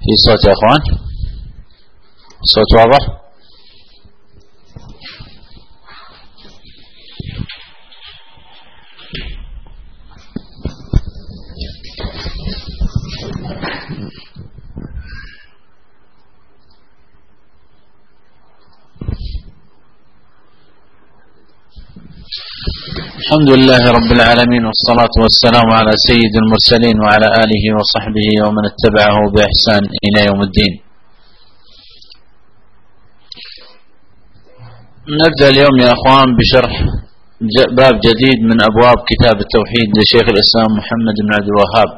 في صوت يا اخوان؟ الصوت واضح؟ الحمد لله رب العالمين، والصلاة والسلام على سيد المرسلين وعلى آله وصحبه ومن اتبعه بإحسان إلى يوم الدين. نبدأ اليوم يا أخوان بشرح باب جديد من أبواب كتاب التوحيد لشيخ الإسلام محمد بن عبد الوهاب.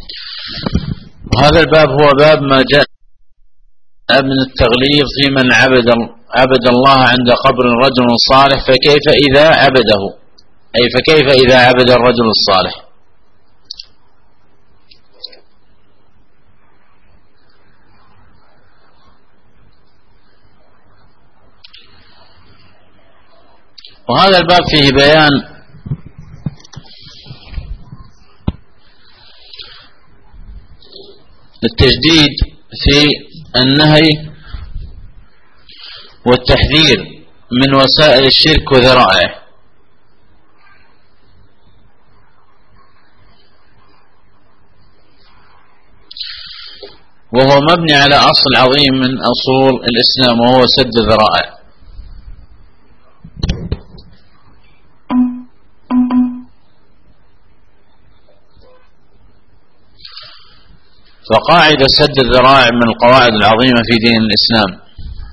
وهذا الباب هو باب ما جاء من التغليظ في من عبد الله عند قبر رجل صالح، فكيف إذا عبده، أي فكيف إذا عبد الرجل الصالح. وهذا الباب فيه بيان التجديد في النهي والتحذير من وسائل الشرك وذرائعه، وهو مبني على أصل عظيم من أصول الإسلام، وهو سد الذرائع. فقاعدة سد الذرائع من القواعد العظيمة في دين الإسلام.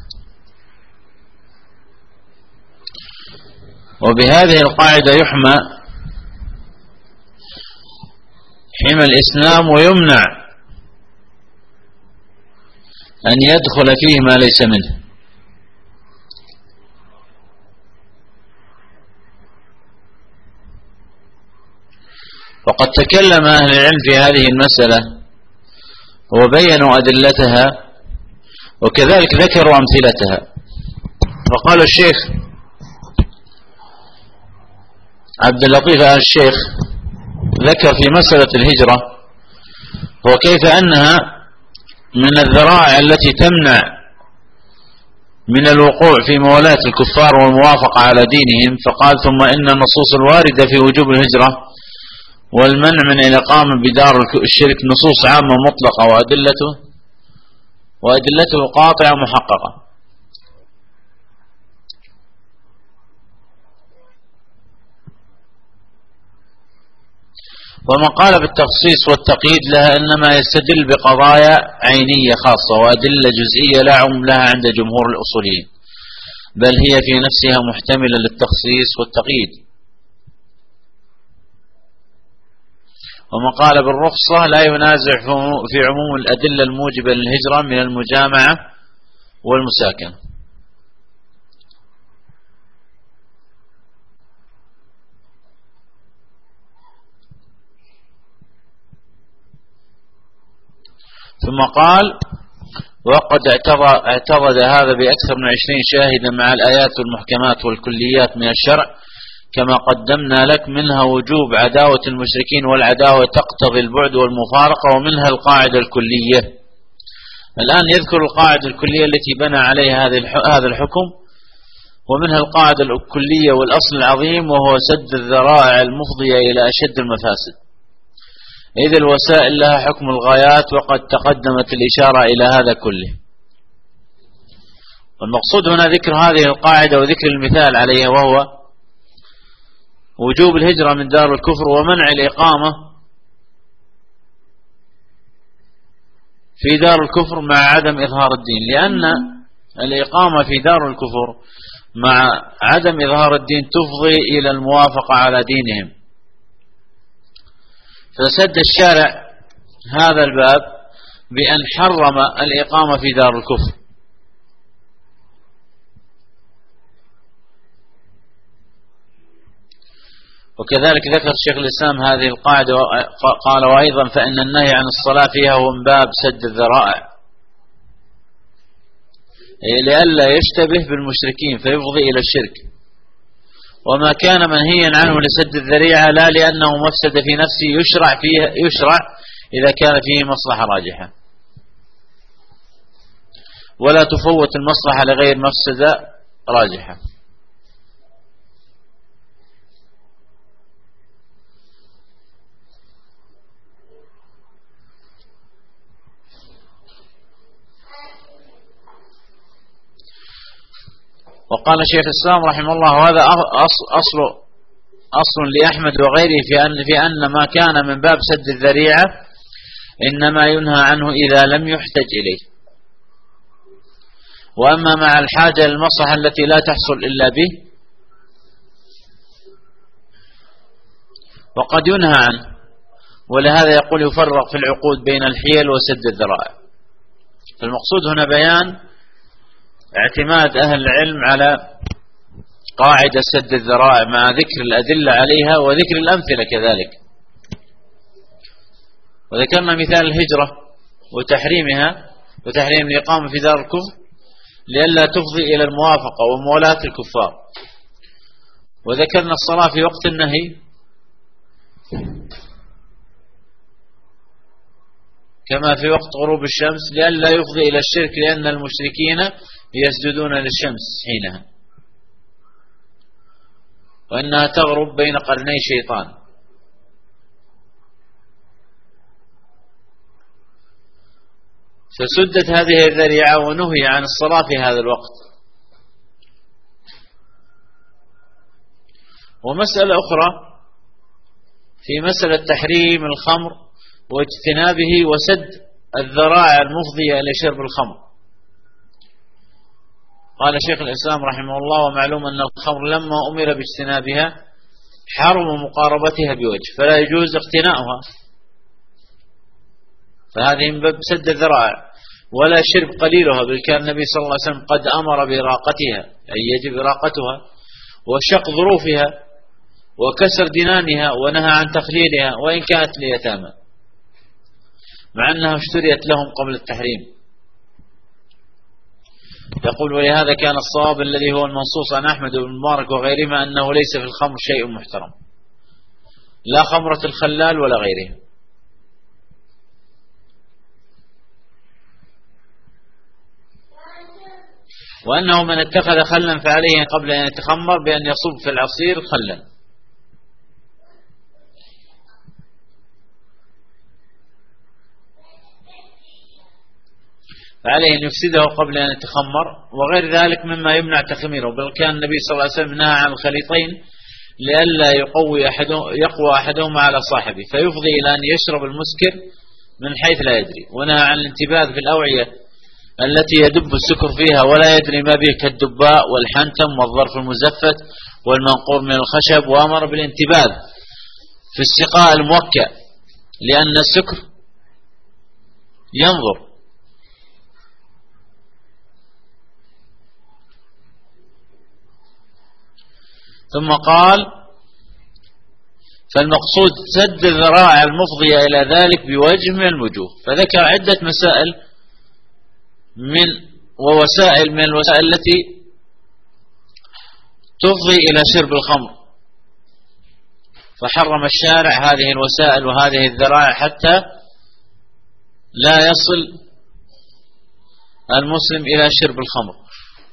وبهذه القاعدة يحمى حمى الإسلام، ويمنع أن يدخل فيه ما ليس منه. وقد تكلم أهل العلم في هذه المسألة وبينوا أدلتها، وكذلك ذكروا أمثلتها. فقال الشيخ عبد اللطيف آل الشيخ ذكر في مسألة الهجرة وكيف أنها من الذرائع التي تمنع من الوقوع في موالاة الكفار والموافقة على دينهم. فقال: ثم إن النصوص الواردة في وجوب الهجرة والمنع من الإقامة بدار الشرك نصوص عامة مطلقة، وأدلته قاطعة محققة. ومن قال بالتخصيص والتقييد لها إنما يستدل بقضايا عينية خاصة وأدلة جزئية لا عموم لها عند جمهور الأصوليين، بل هي في نفسها محتملة للتخصيص والتقييد. ومن قال بالرخصة لا ينازع في عموم الأدلة الموجبة للهجرة من المجامعة والمساكنة. ثم قال: وقد اعتضد هذا بأكثر من 20 شاهدا مع الآيات والمحكمات والكليات من الشرع كما قدمنا لك، منها وجوب عداوة المشركين، والعداوة تقتضي البعد والمفارقة، ومنها القاعدة الكلية. الآن يذكر القاعدة الكلية التي بنى عليها هذا الحكم، ومنها القاعدة الكلية والأصل العظيم، وهو سد الذرائع المفضية إلى أشد المفاسد، إذ الوسائل لها حكم الغايات، وقد تقدمت الإشارة إلى هذا كله. والمقصود هنا ذكر هذه القاعدة وذكر المثال عليها، وهو وجوب الهجرة من دار الكفر ومنع الإقامة في دار الكفر مع عدم إظهار الدين، لأن الإقامة في دار الكفر مع عدم إظهار الدين تفضي إلى الموافقة على دينهم. فسد الشارع هذا الباب بأن حرم الإقامة في دار الكفر. وكذلك ذكر شيخ الإسلام هذه القاعدة، قال: وأيضا فإن النهي عن الصلاة فيها هو من باب سد الذرائع، لئلا يشتبه بالمشركين فيفضي إلى الشرك، وما كان منهيا عنه لسد الذريعة، لا لأنه مفسد في نفسه يشرع إذا كان فيه مصلحة راجحة. ولا تفوت المصلحة لغير مفسدة راجحة. وقال شيخ الإسلام رحمه الله: هذا أصل لأحمد وغيره في أن ما كان من باب سد الذريعة إنما ينهى عنه إذا لم يحتج إليه، وأما مع الحاجة للمصلحة التي لا تحصل إلا به وقد ينهى عنه. ولهذا يقول: يفرق في العقود بين الحيل وسد الذرائع. فالمقصود هنا بيان اعتماد أهل العلم على قاعدة سد الذرائع مع ذكر الأدلة عليها وذكر الأمثلة كذلك. وذكرنا مثال الهجرة وتحريمها وتحريم الإقامة في دار الكفر لئلا تفضي إلى الموافقة وموالاة الكفار. وذكرنا الصلاة في وقت النهي كما في وقت غروب الشمس لئلا يفضي إلى الشرك، لأن المشركين يسجدون للشمس حينها، وأنها تغرب بين قرني شيطان. فسدت هذه الذريعة ونهي عن الصلاة في هذا الوقت. ومسألة أخرى في مسألة تحريم الخمر واجتنابه وسد الذرائع المفضية إلى شرب الخمر. قال شيخ الإسلام رحمه الله: ومعلوم أن الخمر لما أمر باجتنابها حرم مقاربتها بوجه، فلا يجوز اقتناؤها، فهذه من باب سد الذرائع. ولا شرب قليلها، بل كان النبي صلى الله عليه وسلم قد أمر براقتها، أي يجب إراقتها، وشق ظروفها، وكسر دنانها، ونهى عن تخليلها وإن كانت ليتامى، مع أنها اشتريت لهم قبل التحريم. يقول: ولهذا كان الصواب الذي هو المنصوص عن أحمد بن مبارك وغيرهما أنه ليس في الخمر شيء محترم، لا خمرة الخلال ولا غيره. وأنه من اتخذ خلا فعليه قبل أن يتخمر بأن يصب في العصير خلا. فعليه أن يفسده قبل أن يتخمر، وغير ذلك مما يمنع تخميره. بل كان النبي صلى الله عليه وسلم نهى عن الخليطين لئلا يقوى أحدهما على صاحبه فيفضي إلى أن يشرب المسكر من حيث لا يدري. ونهى عن الانتباذ في الأوعية التي يدب السكر فيها ولا يدري ما به، كالدباء والحنتم والظرف المزفت والمنقور من الخشب. وأمر بالانتباذ في السقاء الموكأ لأن السكر ينظر. ثم قال: فالمقصود سد الذرائع المفضية إلى ذلك بوجه من الوجوه. فذكر عدة مسائل ووسائل من الوسائل التي تفضي إلى شرب الخمر، فحرم الشارع هذه الوسائل وهذه الذرائع حتى لا يصل المسلم إلى شرب الخمر.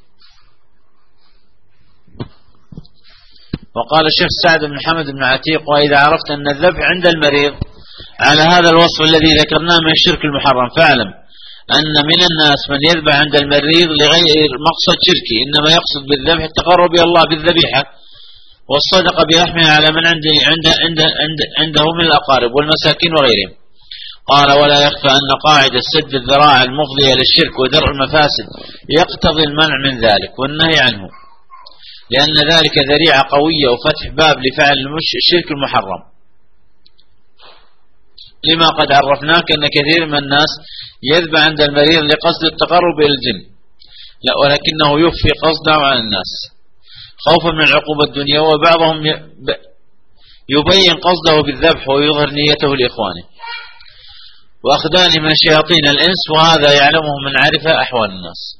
وقال الشيخ سعد بن حمد بن عتيق: وإذا عرفت أن الذبح عند المريض على هذا الوصف الذي ذكرناه من الشرك المحرم فاعلم أن من الناس من يذبح عند المريض لغير مقصد شركي، إنما يقصد بالذبح التقرب إلى الله بالذبيحة والصدقة بلحمها على من عنده من الأقارب والمساكين وغيرهم. قال: ولا يخفى أن قاعدة سد الذرائع المفضية للشرك ودرء المفاسد يقتضي المنع من ذلك والنهي عنه، لأن ذلك ذريعة قوية وفتح باب لفعل الشرك المحرم، لما قد عرفناك أن كثير من الناس يذبح عند المريض لقصد التقرب إلى الجن، لا ولكنه يخفي قصده عن الناس خوفا من العقوبة الدنيا، وبعضهم يبين قصده بالذبح ويظهر نيته لإخوانه وأخدان من شياطين الإنس، وهذا يعلمه من عرف أحوال الناس.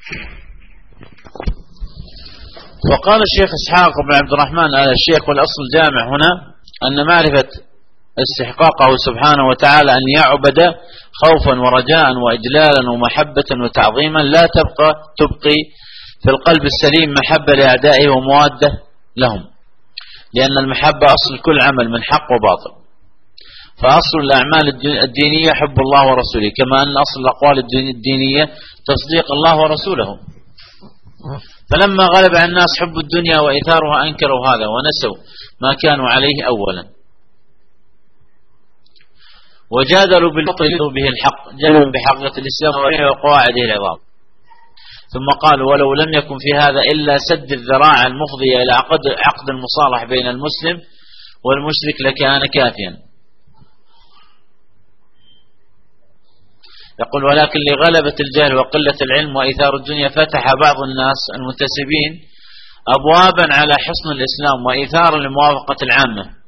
وقال الشيخ إسحاق بن عبد الرحمن آل الشيخ: والأصل الجامع هنا أن معرفة استحقاقه سبحانه وتعالى أن يعبد خوفا ورجاء وإجلالا ومحبة وتعظيما لا تبقي في القلب السليم محبة لأعدائه وموادة لهم، لأن المحبة أصل كل عمل من حق وباطل. فأصل الأعمال الدينية حب الله ورسوله، كما أن أصل الأقوال الدينية تصديق الله ورسوله. فلما غلب على الناس حب الدنيا وإثارها أنكروا هذا ونسوا ما كانوا عليه أولا، وجادلوا بالباطل به الحق، جادلوا بحقيقة الإسلام وقواعده العظام. ثم قالوا: ولو لم يكن في هذا إلا سد الذراع المفضية إلى عقد المصالح بين المسلم والمشرك لكان كافيا. يقول: ولكن لغلبة الجهل وقلة العلم وإيثار الدنيا فتح بعض الناس المنتسبين أبوابا على حصن الإسلام وإيثار لموافقة العامة.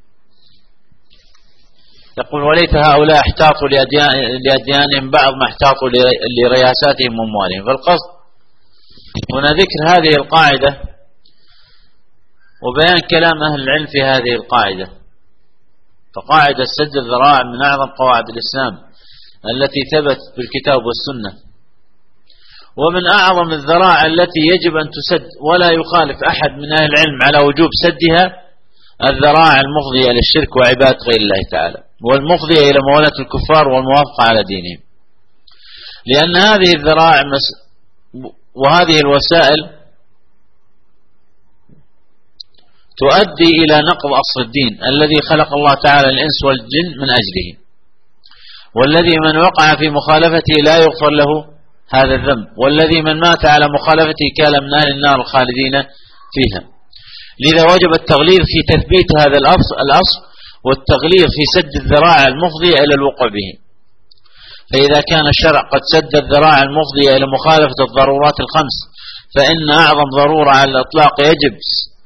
يقول: وليت هؤلاء احتاطوا لأديانهم بعض ما احتاطوا لرياساتهم وأموالهم. فالقصد هنا ذكر هذه القاعدة وبيان كلام أهل العلم في هذه القاعدة. فقاعدة سد الذراع من أعظم قواعد الإسلام التي ثبت بالكتاب والسنة، ومن أعظم الذراع التي يجب أن تسد ولا يخالف أحد من أهل العلم على وجوب سدها الذراع المفضية للشرك وعبادة غير الله تعالى، والمفضية إلى موالاة الكفار والموافقة على دينهم، لأن هذه الذراع وهذه الوسائل تؤدي إلى نقض أصل الدين الذي خلق الله تعالى الإنس والجن من أجله، والذي من وقع في مخالفته لا يغفر له هذا الذنب، والذي من مات على مخالفته كان من أهل النار الخالدين فيها. لذا وجب التغليظ في تثبيت هذا الأصل والتغليظ في سد الذراع المفضية إلى الوقوع به. فإذا كان الشرع قد سد الذراع المفضية إلى مخالفة الضرورات الخمس، فإن أعظم ضرورة على الإطلاق يجب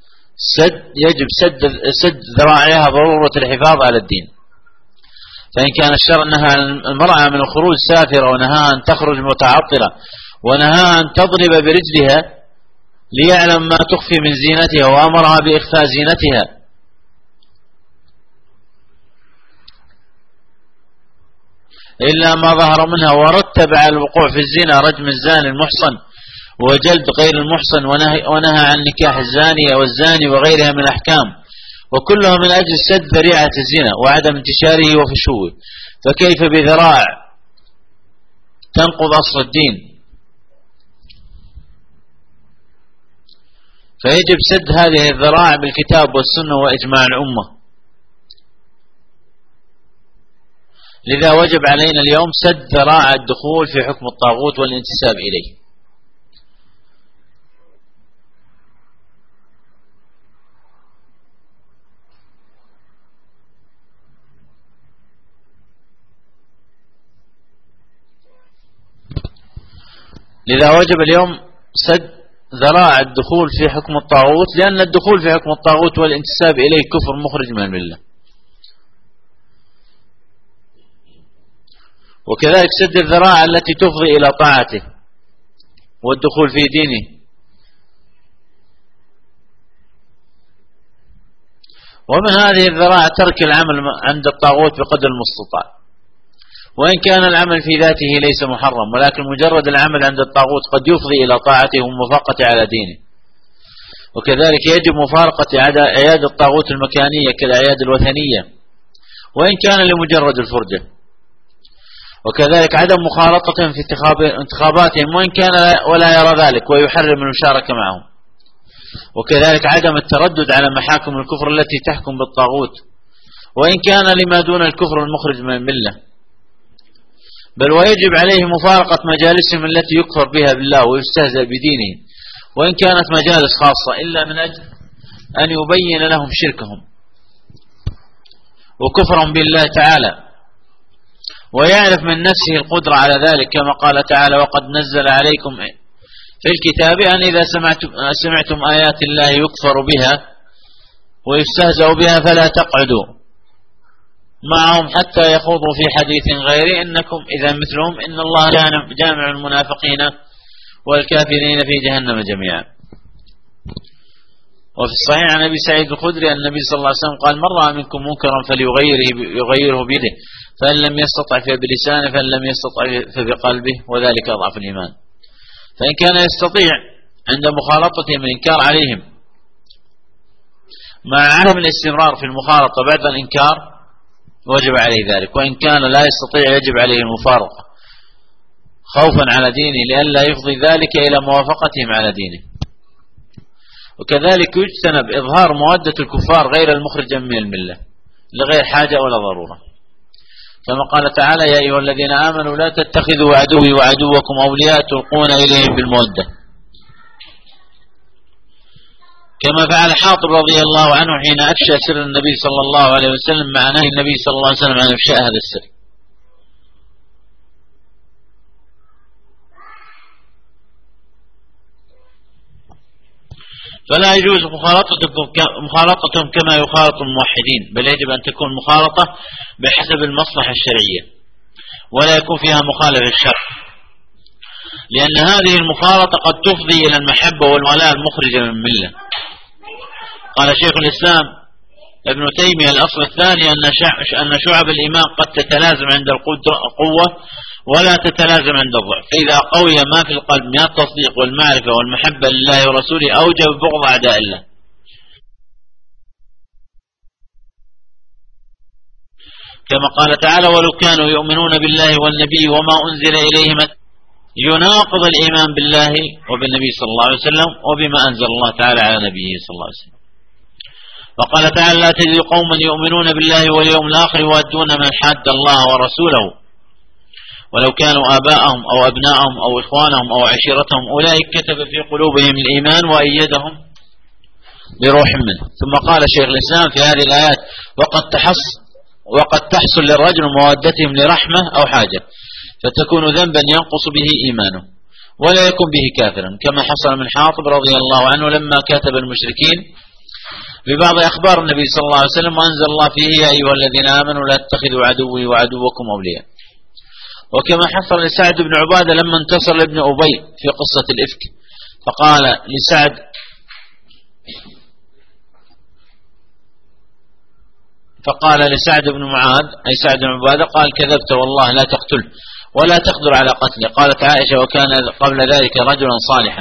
سد ذراعها ضرورة الحفاظ على الدين. فإن كان الشرع نهى المرأة من الخروج سافرة، ونهى أن تخرج متعطلة، ونهى أن تضرب برجلها ليعلم ما تخفي من زينتها، وأمرها بإخفاء زينتها، إلا ما ظهر منها، ورتب على الوقوع في الزنا رجم الزاني المحصن وجلد غير المحصن، ونهى عن نكاح الزانية والزاني وغيرها من الأحكام، وكلها من أجل سد ذريعة الزنا وعدم انتشاره وفشوه. فكيف بذراع تنقض أصل الدين؟ فيجب سد هذه الذراع بالكتاب والسنة وإجماع الأمة. لذا وجب علينا اليوم سد ذراع الدخول في حكم الطاغوت والانتساب إليه. لذا وجب اليوم سد ذراع الدخول في حكم الطاغوت، لأن الدخول في حكم الطاغوت والانتساب إليه كفر مخرج من الملة. وكذلك سد الذراع التي تفضي إلى طاعته والدخول في دينه. ومن هذه الذراع ترك العمل عند الطاغوت بقدر المستطاع، وإن كان العمل في ذاته ليس محرم، ولكن مجرد العمل عند الطاغوت قد يفضي إلى طاعته وموافقته على دينه. وكذلك يجب مفارقة أعياد الطاغوت المكانية كالأعياد الوثنية، وإن كان لمجرد الفرجة. وكذلك عدم مخالطتهم في انتخاباتهم وإن كان ولا يرى ذلك ويحرم المشاركة معهم. وكذلك عدم التردد على محاكم الكفر التي تحكم بالطاغوت وإن كان لما دون الكفر المخرج من الملة، بل ويجب عليه مفارقة مجالسهم التي يكفر بها بالله ويستهزأ بدينه، وإن كانت مجالس خاصة، إلا من أجل أن يبين لهم شركهم وكفرهم بالله تعالى، ويعرف من نفسه القدرة على ذلك، كما قال تعالى: وقد نزل عليكم في الكتاب أن إذا سمعتم آيات الله يكفر بها ويستهزأ بها فلا تقعدوا معهم حتى يخوضوا في حديث غيره إنكم إذا مثلهم إن الله جامع المنافقين والكافرين في جهنم جميعا. وفي الصحيح عن أبي سعيد الخدري أن النبي صلى الله عليه وسلم قال: من رأى منكم منكرا فليغيره بيده، فإن لم يستطع فبلسانه، فإن لم يستطع فبقلبه، وذلك أضعف الإيمان. فإن كان يستطيع عند مخالطتهم الإنكار عليهم مع عدم الاستمرار في المخالطة بعد الإنكار وجب عليه ذلك، وإن كان لا يستطيع يجب عليه المفارقة خوفا على دينه لئلا يفضي ذلك إلى موافقتهم على دينه. وكذلك يجتنب إظهار مودة الكفار غير المخرجة من الملة لغير حاجة ولا ضرورة، كما قال تعالى: يا أيها الذين آمنوا لا تتخذوا عدوي وعدوكم أولياء تلقون إليهم بالمودة، كما فعل حاطب رضي الله عنه حين أفشى سر النبي صلى الله عليه وسلم مع نهي النبي صلى الله عليه وسلم عن إفشاء هذا السر. فلا يجوز مخالطتهم كما يخالط الموحدين، بل يجب أن تكون مخالطة بحسب المصلحة الشرعية ولا يكون فيها مخالفة الشرع، لأن هذه المخالطة قد تفضي إلى المحبة والولاء المخرجة من الملة. قال شيخ الإسلام ابن تيمية: الأصل الثاني أن شعب الإيمان قد تتلازم عند القوة ولا تتلازم عند الضعف، فإذا قوي ما في القلب من التصديق والمعرفة والمحبة لله ورسوله أوجب بغض أعداء الله. كما قال تعالى: ولو كانوا يؤمنون بالله والنبي وما أنزل إليهم، يناقض الإيمان بالله وبالنبي صلى الله عليه وسلم وبما أنزل الله تعالى على نبيه صلى الله عليه وسلم. وقال تعالى: لا تجد قوما يؤمنون بالله واليوم الآخر يوادون من حاد الله ورسوله ولو كانوا آباءهم أو أبناءهم أو إخوانهم أو عشيرتهم أولئك كتب في قلوبهم الإيمان وأيدهم بروح منه. ثم قال شيخ الإسلام في هذه الآيات: وقد تحصل للرجل مودتهم لرحمة أو حاجة فتكون ذنبا ينقص به إيمانه ولا يكون به كافرا، كما حصل من حاطب رضي الله عنه لما كاتب المشركين ببعض أخبار النبي صلى الله عليه وسلم وأنزل الله فيه: يا أيها الذين آمنوا لا تتخذوا عدوي وعدوكم أولياء. وكما حصل لسعد بن عبادة لما انتصر لابن أبي في قصة الإفك، فقال لسعد بن معاذ أي سعد بن عبادة قال: كذبت والله لا تقتل ولا تقدر على قتله. قالت عائشة: وكان قبل ذلك رجلا صالحا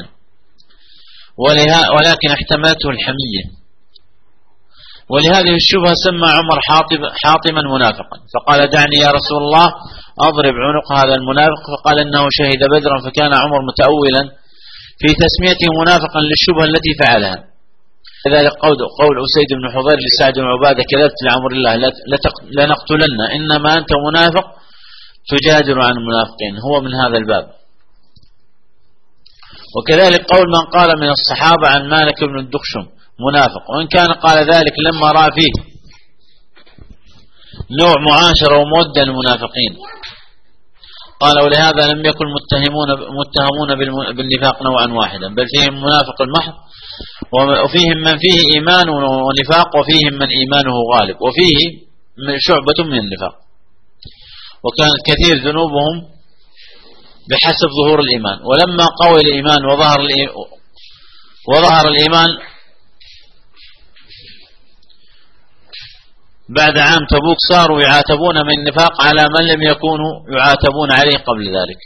ولكن احتملته الحمية. ولهذه الشبهة سمى عمر حاطما منافقا، فقال: دعني يا رسول الله أضرب عنق هذا المنافق، فقال: إنه شهد بدرا. فكان عمر متأولا في تسميته منافقا للشبهة التي فعلها. كذلك قول أسيد بن حضير لسعد بن عبادة: كذبت لعمر الله لنقتلن، إنما أنت منافق تجادل عن المنافقين، هو من هذا الباب. وكذلك قول من قال من الصحابة عن مالك بن الدخشم منافق، وإن كان قال ذلك لما رأى فيه نوع معاشرة ومودة للمنافقين. قال: ولهذا لم يكن متهمون بالنفاق نوعا واحدا، بل فيهم منافق المحض وفيهم من فيه إيمان ونفاق وفيهم من إيمانه غالب وفيه شعبة من النفاق. وكانت كثير ذنوبهم بحسب ظهور الإيمان، ولما قوي الإيمان وظهر الإيمان بعد عام تبوك صاروا يعاتبون من النفاق على من لم يكونوا يعاتبون عليه قبل ذلك.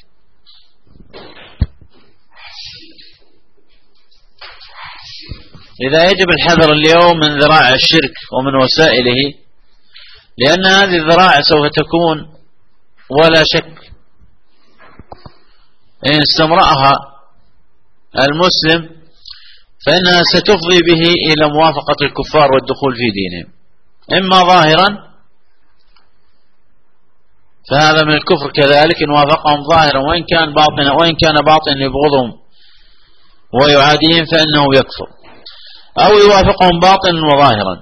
إذا يجب الحذر اليوم من ذراع الشرك ومن وسائله، لأن هذه الذراع سوف تكون ولا شك إن استمرأها المسلم فإنها ستفضي به إلى موافقة الكفار والدخول في دينهم، إما ظاهرا فهذا من الكفر كذلك إن وافقهم ظاهرا، وإن كان باطنا يبغضهم ويعاديهم فإنه يكفر، أو يوافقهم باطنا وظاهرا.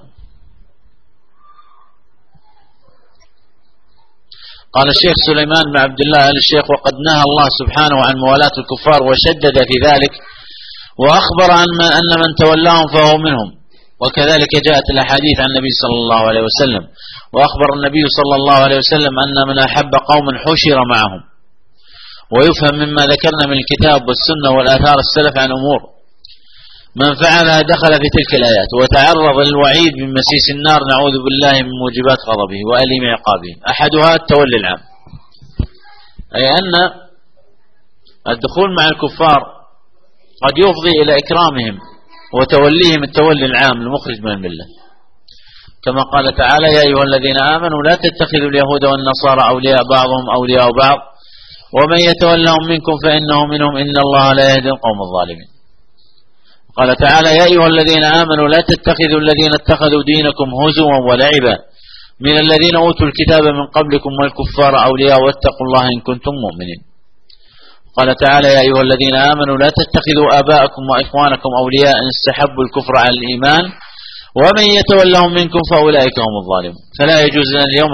قال الشيخ سليمان بن عبد الله آل الشيخ: وقد نهى الله سبحانه عن موالاة الكفار وشدد في ذلك، وأخبر أن من تولاهم فهو منهم. وكذلك جاءت الأحاديث عن النبي صلى الله عليه وسلم، وأخبر النبي صلى الله عليه وسلم أن من أحب قوما حشر معهم، ويفهم مما ذكرنا من الكتاب والسنة والآثار السلف عن أمور من فعلها دخل في تلك الآيات، وتعرض للوعيد من مسيس النار، نعوذ بالله من موجبات غضبه وأليم عقابه. أحدها التولي العام، أي أن الدخول مع الكفار قد يفضي إلى إكرامهم وتوليهم التولي العام المخرج من الملة، كما قال تعالى: يا أيها الذين آمنوا لا تتخذوا اليهود والنصارى أولياء بعضهم أولياء بعض ومن يتولهم منكم فإنه منهم إن الله لا يهدي القوم الظالمين. قال تعالى: يا أيها الذين آمنوا لا تتخذوا الذين اتخذوا دينكم هزوا ولعبا من الذين أوتوا الكتاب من قبلكم والكفار أولياء واتقوا الله إن كنتم مؤمنين. قال تعالى: يا أيها الذين آمنوا لا تتخذوا آباءكم وإخوانكم أولياء إن استحبوا الكفر على الإيمان ومن يتولهم منكم فأولئك هم الظالمون. فلا يجوز لنا اليوم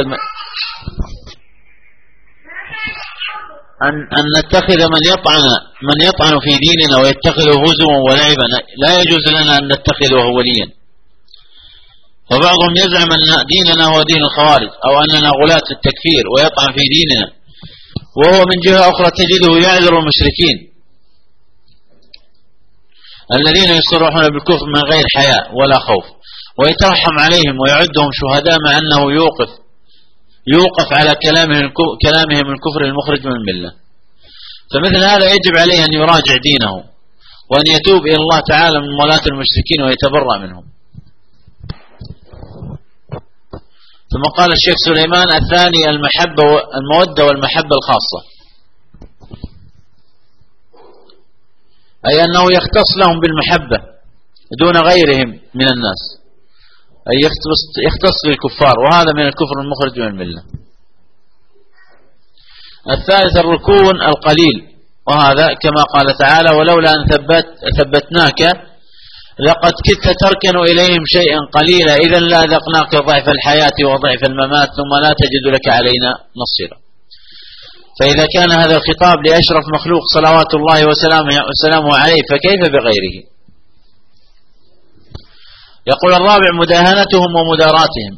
أن نتخذ من يطعن في ديننا ويتخذه هزوا ولعبا، لا يجوز لنا أن نتخذه وليا. فبعضهم يزعم أن ديننا هو دين الخوارج أو أننا غلاة التكفير ويطعن في ديننا، وهو من جهة أخرى تجده يعذر المشركين الذين يصرحون بالكفر من غير حياء ولا خوف، ويترحم عليهم ويعدهم شهداء مع أنه يوقف على كلامهم الكفر المخرج من الملة. فمثل هذا يجب عليه أن يراجع دينه وأن يتوب إلى الله تعالى من مولاة المشركين ويتبرأ منهم. ثم قال الشيخ سليمان: الثاني المودة والمحبة الخاصة، أي أنه يختص لهم بالمحبة دون غيرهم من الناس، أي يختص بالكفار، وهذا من الكفر المخرج من الملة. الثالث الركون القليل، وهذا كما قال تعالى: ولولا أن ثبتناك لقد كدت تركن إليهم شيئا قليلا إذا لأذقناك ضعف الحياة وضعف الممات ثم لا تجد لك علينا نصيرا. فإذا كان هذا الخطاب لأشرف مخلوق صلوات الله وسلامه عليه فكيف بغيره؟ يقول الرابع: مداهنتهم ومداراتهم.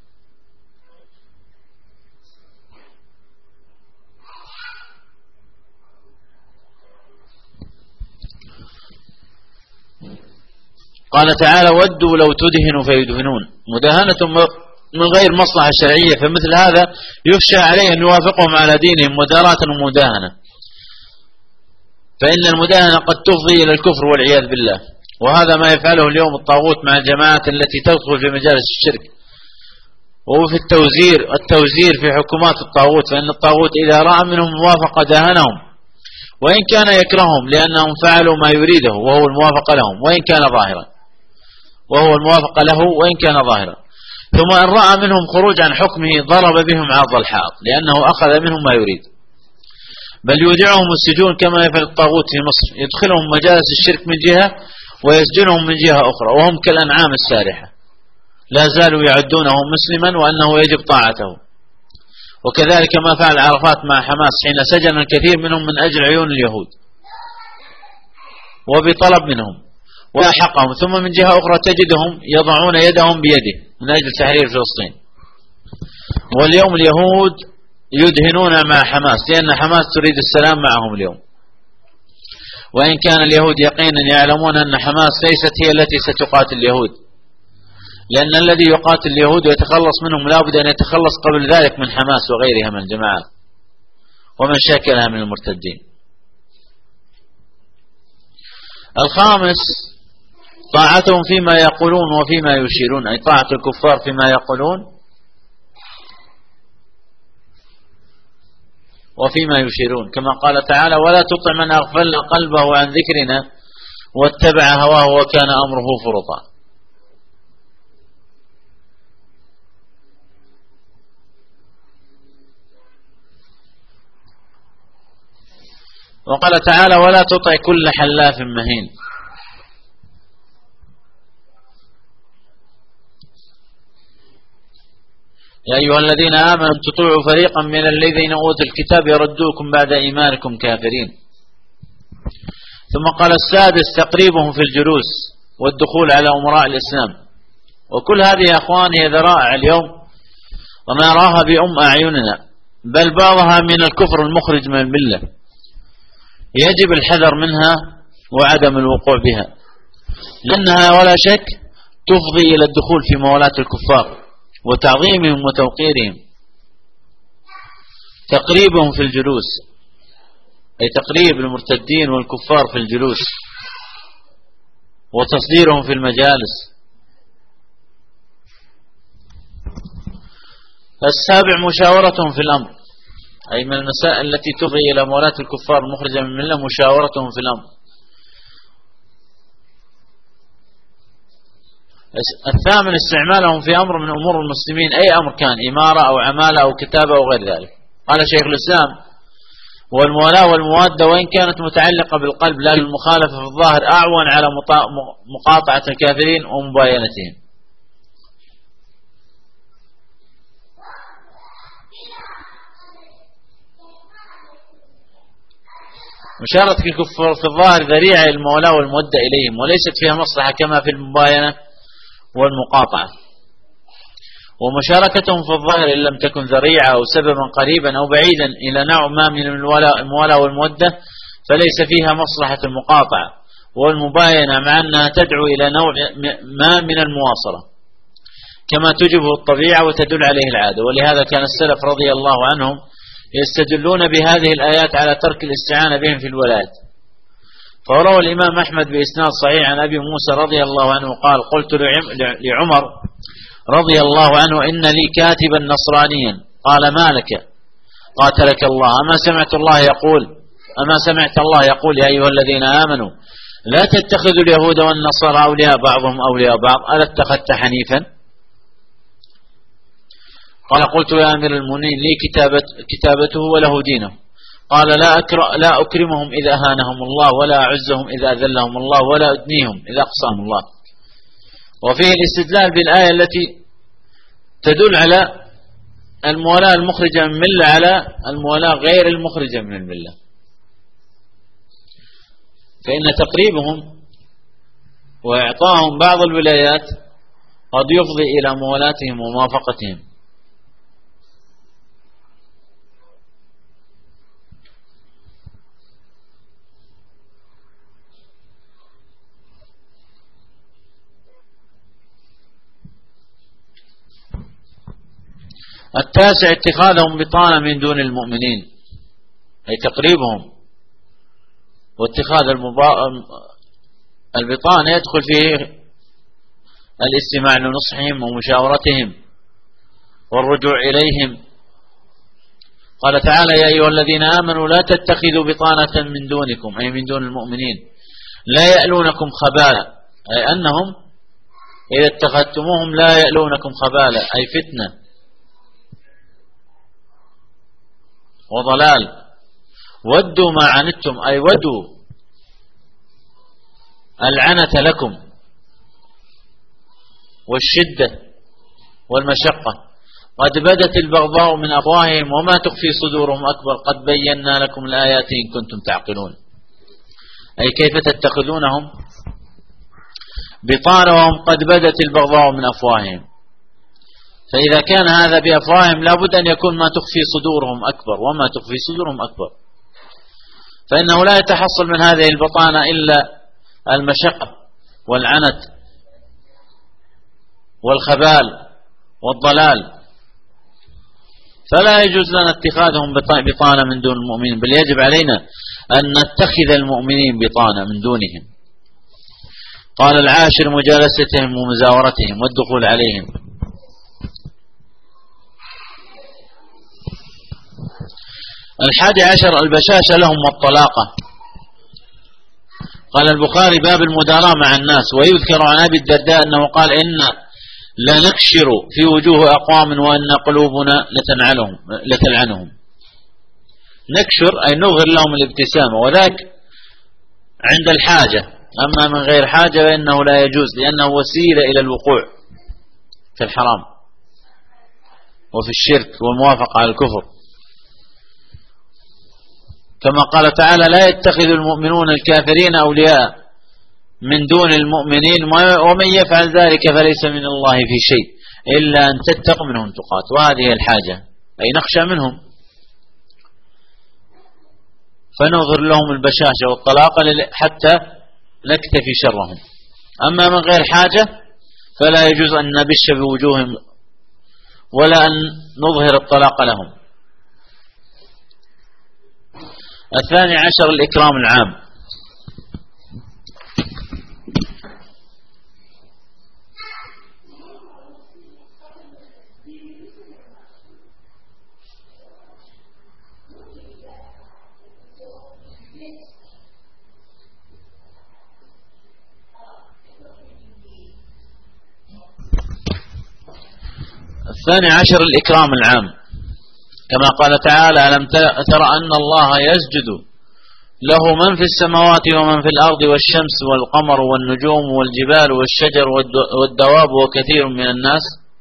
قال تعالى: ودوا لو تدهنوا فيدهنون. مداهنة من غير مصلحة شرعية، فمثل هذا يخشى عليه أن يوافقهم على دينهم مداراة ومداهنة، فإن المداهنة قد تفضي إلى الكفر والعياذ بالله، وهذا ما يفعله اليوم الطاغوت مع الجماعات التي تدخل في مجالس الشرك، وفي التوزير في حكومات الطاغوت، فإن الطاغوت إذا رأى منهم موافقة داهنهم وإن كان يكرههم لأنهم فعلوا ما يريده وهو الموافقة لهم وإن كان ظاهرا، ثم إن رأى منهم خروج عن حكمه ضرب بهم عرض الحائط لأنه أخذ منهم ما يريد، بل يودعهم السجون كما يفعل الطاغوت في مصر، يدخلهم مجالس الشرك من جهة ويسجنهم من جهة أخرى، وهم كالأنعام السارحة لا زالوا يعدونه مسلما وأنه يجب طاعته. وكذلك ما فعل عرفات مع حماس حين سجن الكثير منهم من أجل عيون اليهود وبطلب منهم وأحقهم، ثم من جهة أخرى تجدهم يضعون يدهم بيده من أجل تحرير فلسطين. واليوم اليهود يدهنون مع حماس لأن حماس تريد السلام معهم اليوم، وإن كان اليهود يقينا يعلمون أن حماس ليست هي التي ستقاتل اليهود، لأن الذي يقاتل اليهود ويتخلص منهم لا بد أن يتخلص قبل ذلك من حماس وغيرها من الجماعات ومن شاكلها من المرتدين. الخامس طاعتهم فيما يقولون وفيما يشيرون، أي طاعة الكفار فيما يقولون وفيما يشيرون، كما قال تعالى: ولا تطع من أغفلنا قلبه عن ذكرنا واتبع هواه وكان أمره فرطا. وقال تعالى: ولا تطع كل حلاف مهين. يا أيها الذين آمنوا تطيعوا فريقا من الذين أوتوا الكتاب يردوكم بعد إيمانكم كافرين. ثم قال السادس: تقريبهم في الجلوس والدخول على أمراء الإسلام. وكل هذه يا أخوان هي ذرائع اليوم ونراها بأم أعيننا بل بعضها من الكفر المخرج من الملة، يجب الحذر منها وعدم الوقوع بها، لأنها ولا شك تفضي إلى الدخول في موالاة الكفار وتعظيمهم وتوقيرهم، تقريبهم في الجلوس، أي تقريب المرتدين والكفار في الجلوس وتصديرهم في المجالس. السابع مشاورتهم في الأمر، أي من المسائل التي تفضي إلى موالاة الكفار المخرجة من الملة مشاورتهم في الأمر. الثامن استعمالهم في أمر من أمور المسلمين، أي أمر كان، إمارة أو عمالة أو كتابة أو غير ذلك. قال شيخ الإسلام: والموالاة والموادة وإن كانت متعلقة بالقلب لا المخالفة في الظاهر أعون على مقاطعة الكافرين ومباينتهم. مشاركة الكفار في الظاهر ذريعة المولاة والمودة إليهم، وليست فيها مصلحة كما في المباينة والمقاطعة. ومشاركتهم في الظاهر إن لم تكن ذريعة أو سببا قريبا أو بعيدا إلى نوع ما من المولاة والمودة فليس فيها مصلحة المقاطعة والمباينة، مع أنها تدعو إلى نوع ما من المواصلة كما تجبه الطبيعة وتدل عليه العادة. ولهذا كان السلف رضي الله عنهم يستدلون بهذه الآيات على ترك الاستعانة بهم في الولايات. فروى الإمام أحمد بإسناد صحيح عن أبي موسى رضي الله عنه قال: قلت لعمر رضي الله عنه: إن لي كاتبا نصرانيا. قال: ما لك؟ قاتلك الله، أما سمعت الله يقول يا أيها الذين آمنوا لا تتخذوا اليهود والنصارى أولياء بعضهم أولياء بعض، ألا اتخذت حنيفا؟ قال: قلت يا أمير المؤمنين لي كتابته وله دينه. قال: لا أكرمهم إذا أهانهم الله، ولا أعزهم إذا أذلهم الله، ولا أدنيهم إذا أقصاهم الله. وفيه الاستدلال بالآية التي تدل على المولاة المخرجة من الملة على المولاة غير المخرجة من الملة، فإن تقريبهم وإعطاهم بعض الولايات قد يفضي إلى موالاتهم وموافقتهم. التاسع اتخاذهم بطانة من دون المؤمنين، أي تقريبهم، واتخاذ البطانة يدخل فيه الاستماع لنصحهم ومشاورتهم والرجوع إليهم. قال تعالى: يا أيها الذين آمنوا لا تتخذوا بطانة من دونكم، أي من دون المؤمنين، لا يألونكم خبالا، أي أنهم إذا اتخذتموهم لا يألونكم خبالا، أي فتنة وضلال. ودوا ما عنتم، أي ودوا العنة لكم والشدة والمشقة. قد بدت البغضاء من أفواههم وما تخفي صدورهم أكبر، قد بينا لكم الآيات إن كنتم تعقلون. أي كيف تتخذونهم بطانة وهم قد بدت البغضاء من أفواههم؟ فإذا كان هذا بأفواههم لابد أن يكون ما تخفي صدورهم أكبر، وما تخفي صدورهم أكبر، فإنه لا يتحصل من هذه البطانة إلا المشقة والعنت والخبال والضلال. فلا يجوز لنا اتخاذهم بطانة من دون المؤمنين، بل يجب علينا أن نتخذ المؤمنين بطانة من دونهم. قال: العاشر مجالستهم ومزاورتهم والدخول عليهم. الحادي عشر البشاشة لهم والطلاقة. قال البخاري: باب المداراة مع الناس. ويذكر عن أبي الدرداء أنه قال: إن لنكشر في وجوه أقوام وأن قلوبنا لتلعنهم. نكشر أي نظهر لهم الابتسامة، وذاك عند الحاجة، أما من غير حاجة فإنه لا يجوز، لأنه وسيلة إلى الوقوع في الحرام وفي الشرك والموافقة على الكفر. كما قال تعالى: لا يتخذ المؤمنون الكافرين أولياء من دون المؤمنين ومن يفعل ذلك فليس من الله في شيء إلا أن تتقوا منهم تقات. وهذه الحاجة، أي نخشى منهم فنظهر لهم البشاشة والطلاقة حتى نكتفي شرهم. أما من غير حاجة فلا يجوز أن نبش بوجوههم ولا أن نظهر الطلاق لهم. 12 الإكرام العام. الثاني عشر الإكرام العام، كما قال تعالى: ألم تر أن الله يسجد له من في السماوات ومن في الأرض والشمس والقمر والنجوم والجبال والشجر والدواب وكثير من الناس.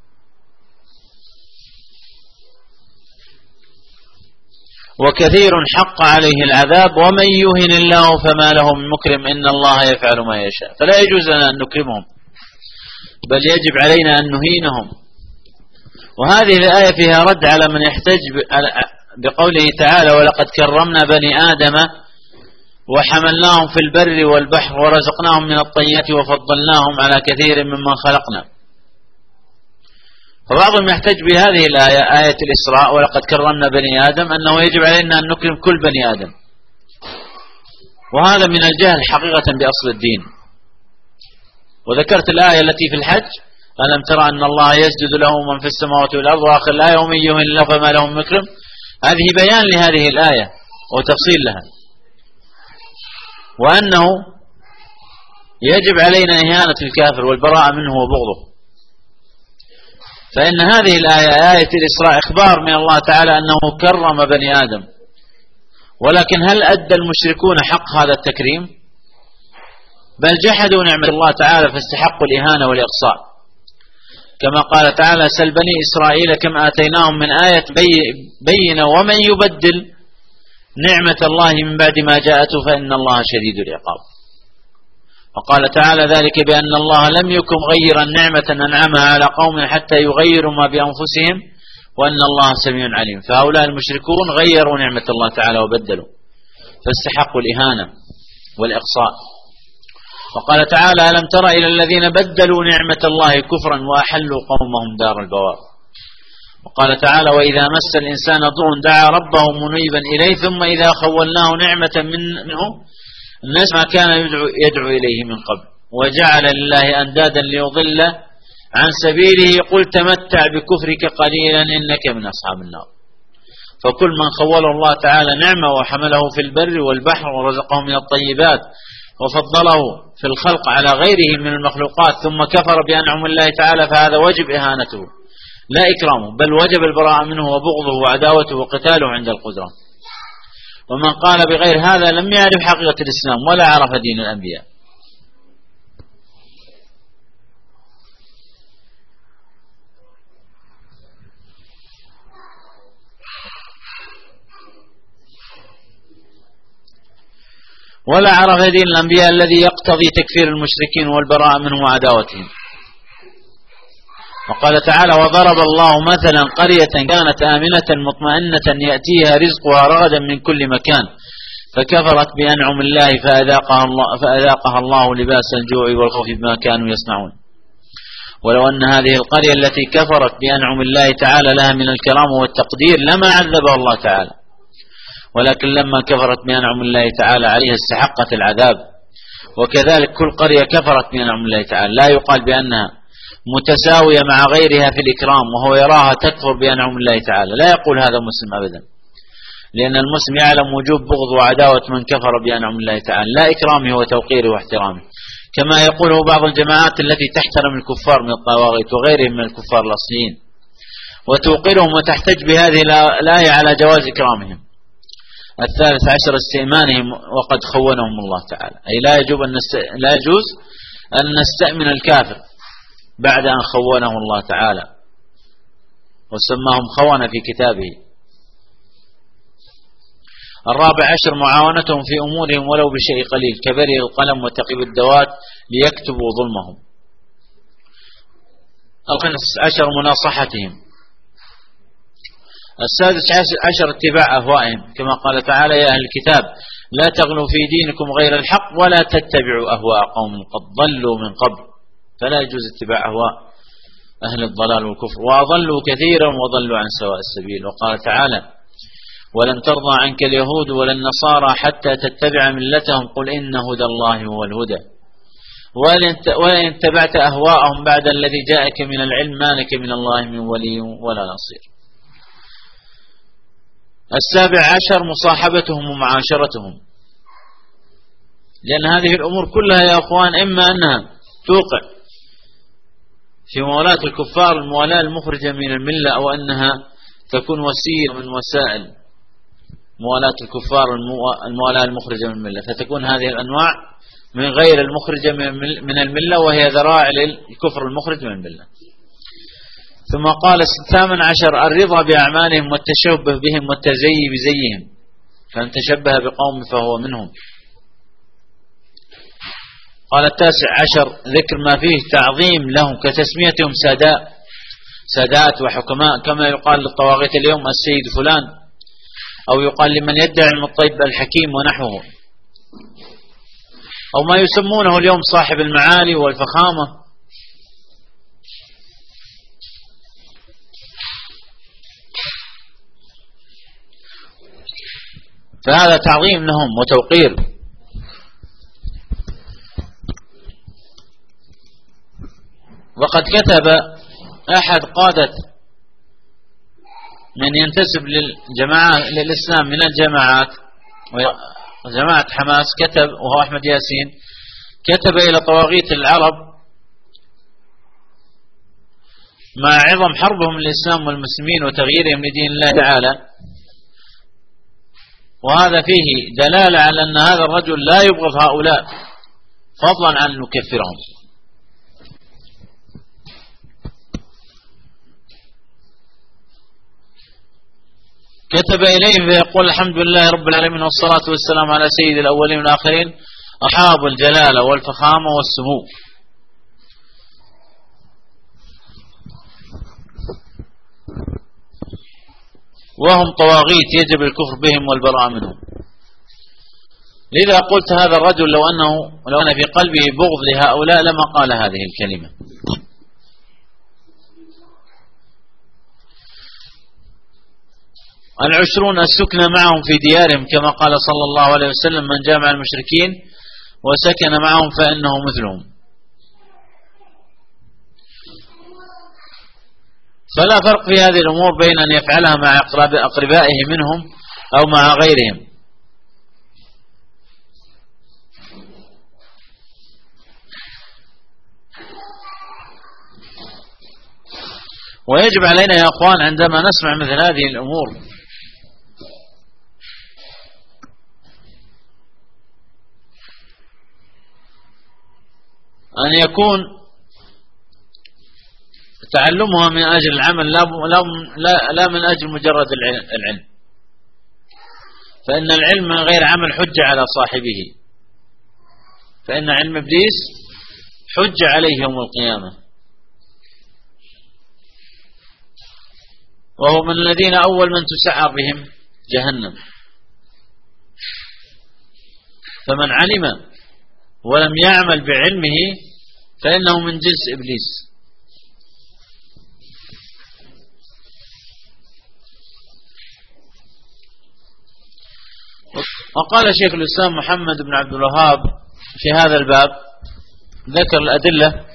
وكثير حق عليه العذاب ومن يهن الله فما له من مكرم إن الله يفعل ما يشاء. فلا يجوز لنا أن نكرمهم، بل يجب علينا أن نهينهم. وهذه الآية فيها رد على من يحتج بقوله تعالى: ولقد كرمنا بني آدم وحملناهم في البر والبحر ورزقناهم من الطيبات وفضلناهم على كثير ممن خلقنا. فبعضهم يحتج بهذه الآية، آية الإسراء: ولقد كرمنا بني آدم، أنه يجب علينا أن نكرم كل بني آدم. وهذا من الجهل حقيقة بأصل الدين. وذكرت الآية التي في الحج: ألم ترى أن الله يسجد له من في السماوات والأرض، وآخر الآية: ومن يهن الله فما له من مكرم. هذه بيان لهذه الآية وتفصيل لها، وأنه يجب علينا إهانة الكافر والبراءة منه وبغضه. فإن هذه الآية، آية الإسراء، إخبار من الله تعالى أنه كرم بني آدم. ولكن هل أدى المشركون حق هذا التكريم؟ بل جحدوا نعمة الله تعالى فاستحقوا الإهانة والإقصاء. كما قال تعالى: سل بني إسرائيل كم آتيناهم من آية بينة ومن يبدل نعمة الله من بعد ما جاءته فإن الله شديد العقاب. وقال تعالى: ذلك بأن الله لم يكن غيرا نعمة أنعمها على قوم حتى يغيروا ما بأنفسهم وأن الله سميع عليم. فهؤلاء المشركون غيروا نعمة الله تعالى وبدلوا، فاستحقوا الإهانة والإقصاء. وقال تعالى: ألم تر إلى الذين بدلوا نعمة الله كفرا وأحلوا قومهم دار البوار. وقال تعالى: وإذا مس الإنسان ضر دعا ربه منيبا إليه ثم إذا خولناه نعمة منه الناس ما كان يدعو إليه من قبل وجعل لله أندادا ليضل عن سبيله قل تمتع بكفرك قليلا إنك من أصحاب النار. فكل من خوله الله تعالى نعمة وحمله في البر والبحر ورزقه من الطيبات وفضله في الخلق على غيره من المخلوقات ثم كفر بأنعم الله تعالى فهذا وجب إهانته لا إكرامه، بل وجب البراءة منه وبغضه وعداوته وقتاله عند القدرة. ومن قال بغير هذا لم يعرف حقيقة الإسلام ولا عرف دين الأنبياء. ولا عرف دين الأنبياء الذي يقتضي تكفير المشركين والبراءة منهم وعداوتهم. وقال تعالى: وضرب الله مثلا قرية كانت آمنة مطمئنة يأتيها رزقها رغدا من كل مكان فكفرت بأنعم الله فأذاقها الله لباس الجوع والخوف بما كانوا يصنعون. ولو أن هذه القرية التي كفرت بأنعم الله تعالى لها من الكرام والتقدير لما عذبها الله تعالى، ولكن لما كفرت بأنعم الله تعالى عليها استحقت العذاب. وكذلك كل قرية كفرت بأنعم الله تعالى لا يقال بأنها متساوية مع غيرها في الإكرام وهو يراها تكفر بأنعم الله تعالى، لا يقول هذا مسلم أبدا، لأن المسلم يعلم وجوب بغض وعداوة من كفر بأنعم الله تعالى لا إكرامه وتوقيره واحترامه، كما يقوله بعض الجماعات التي تحترم الكفار من الطواغيت وغيرهم من الكفار الأصليين وتوقرهم وتحتج بهذه الآية على جواز إكرامهم. 13 استئمانهم وقد خونهم الله تعالى، أي لا يجوز أن نستأمن الكافر بعد أن خونه الله تعالى وسماهم خونة في كتابه. 14 معاونتهم في أمورهم ولو بشيء قليل كبري القلم وتقيب الدوات ليكتبوا ظلمهم. 15 مناصحتهم. السادس عشر اتباع أهوائهم، كما قال تعالى: يا أهل الكتاب لا تغلوا في دينكم غير الحق ولا تتبعوا أهواء قوم قد ضلوا من قبل. فلا يجوز اتباع أهواء أهل الضلال والكفر، وأضلوا كثيرا وضلوا عن سواء السبيل. وقال تعالى: ولن ترضى عنك اليهود ولا النصارى حتى تتبع ملتهم قل إن هدى الله هو الهدى ولئن اتبعت أهواءهم بعد الذي جاءك من العلم ما لك من الله من ولي ولا نصير. السابع عشر مصاحبتهم ومعاشرتهم، لأن هذه الأمور كلها يا أخوان إما أنها توقع في موالاة الكفار الموالاة المخرجة من الملة، أو أنها تكون وسيلة من وسائل موالاة الكفار الموالاة المخرجة من الملة، فتكون هذه الأنواع من غير المخرجة من الملة، وهي ذرائع للكفر المخرج من الملة. ثم قال الثامن عشر الرضا بأعمالهم والتشبه بهم والتزيي بزيهم، فمن تشبه بقوم فهو منهم. قال التاسع عشر ذكر ما فيه تعظيم لهم كتسميتهم سادات وحكماء، كما يقال للطواغيت اليوم السيد فلان، أو يقال لمن يدعي علم الطيب الحكيم ونحوه، أو ما يسمونه اليوم صاحب المعالي والفخامة. فهذا تعظيم لهم وتوقير. وقد كتب أحد قادة من ينتسب للإسلام من الجماعات وجماعة حماس، كتب وهو أحمد ياسين، كتب إلى طواغيت العرب مع عظم حربهم للإسلام والمسلمين وتغييرهم لدين الله تعالى، وهذا فيه دلالة على أن هذا الرجل لا يبغض هؤلاء فضلا عن أن يكفرهم. كتب إليهم فيقول: الحمد لله رب العالمين والصلاة والسلام على سيد الأولين والآخرين أصحاب الجلالة والفخامة والسمو. وهم طواغيت يجب الكفر بهم والبراء منهم. لذا قلت هذا الرجل لو أن في قلبه بغض لهؤلاء لما قال هذه الكلمة. العشرون السكنى معهم في ديارهم، كما قال صلى الله عليه وسلم: من جامع المشركين وسكن معهم فإنه مثلهم. فلا فرق في هذه الأمور بين أن يفعلها مع أقربائه منهم أو مع غيرهم. ويجب علينا يا أخوان عندما نسمع مثل هذه الأمور أن يكون تعلمها من أجل العمل لا من أجل مجرد العلم، فإن العلم من غير عمل حجة على صاحبه، فإن علم إبليس حجة عليه يوم القيامة، وهو من الذين أول من تسعر بهم جهنم. فمن علم ولم يعمل بعلمه فإنه من جنس إبليس. وقال شيخ الإسلام محمد بن عبد الوهاب في هذا الباب، ذكر الأدلة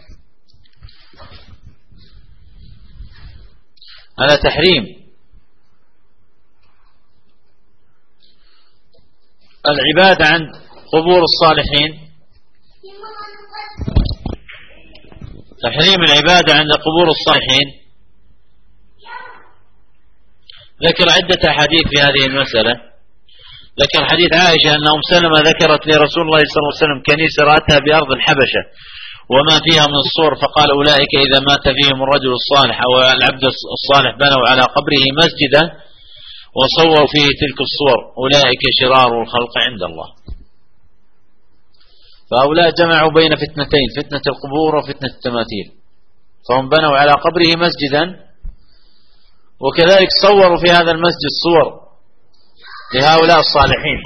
على تحريم العبادة عند قبور الصالحين، تحريم العبادة عند قبور الصالحين. ذكر عدة أحاديث في هذه المسألة. ذكر حديث عائشة أن أم سلمة ذكرت لرسول الله صلى الله عليه وسلم كنيسة رأتها بأرض الحبشة وما فيها من الصور، فقال: أولئك إذا مات فيهم الرجل الصالح أو العبد الصالح بنوا على قبره مسجدا وصوروا فيه تلك الصور، أولئك شرار الخلق عند الله. فهؤلاء جمعوا بين فتنتين، فتنة القبور وفتنة التماثيل، فهم بنوا على قبره مسجدا وكذلك صوروا في هذا المسجد صور لهؤلاء الصالحين.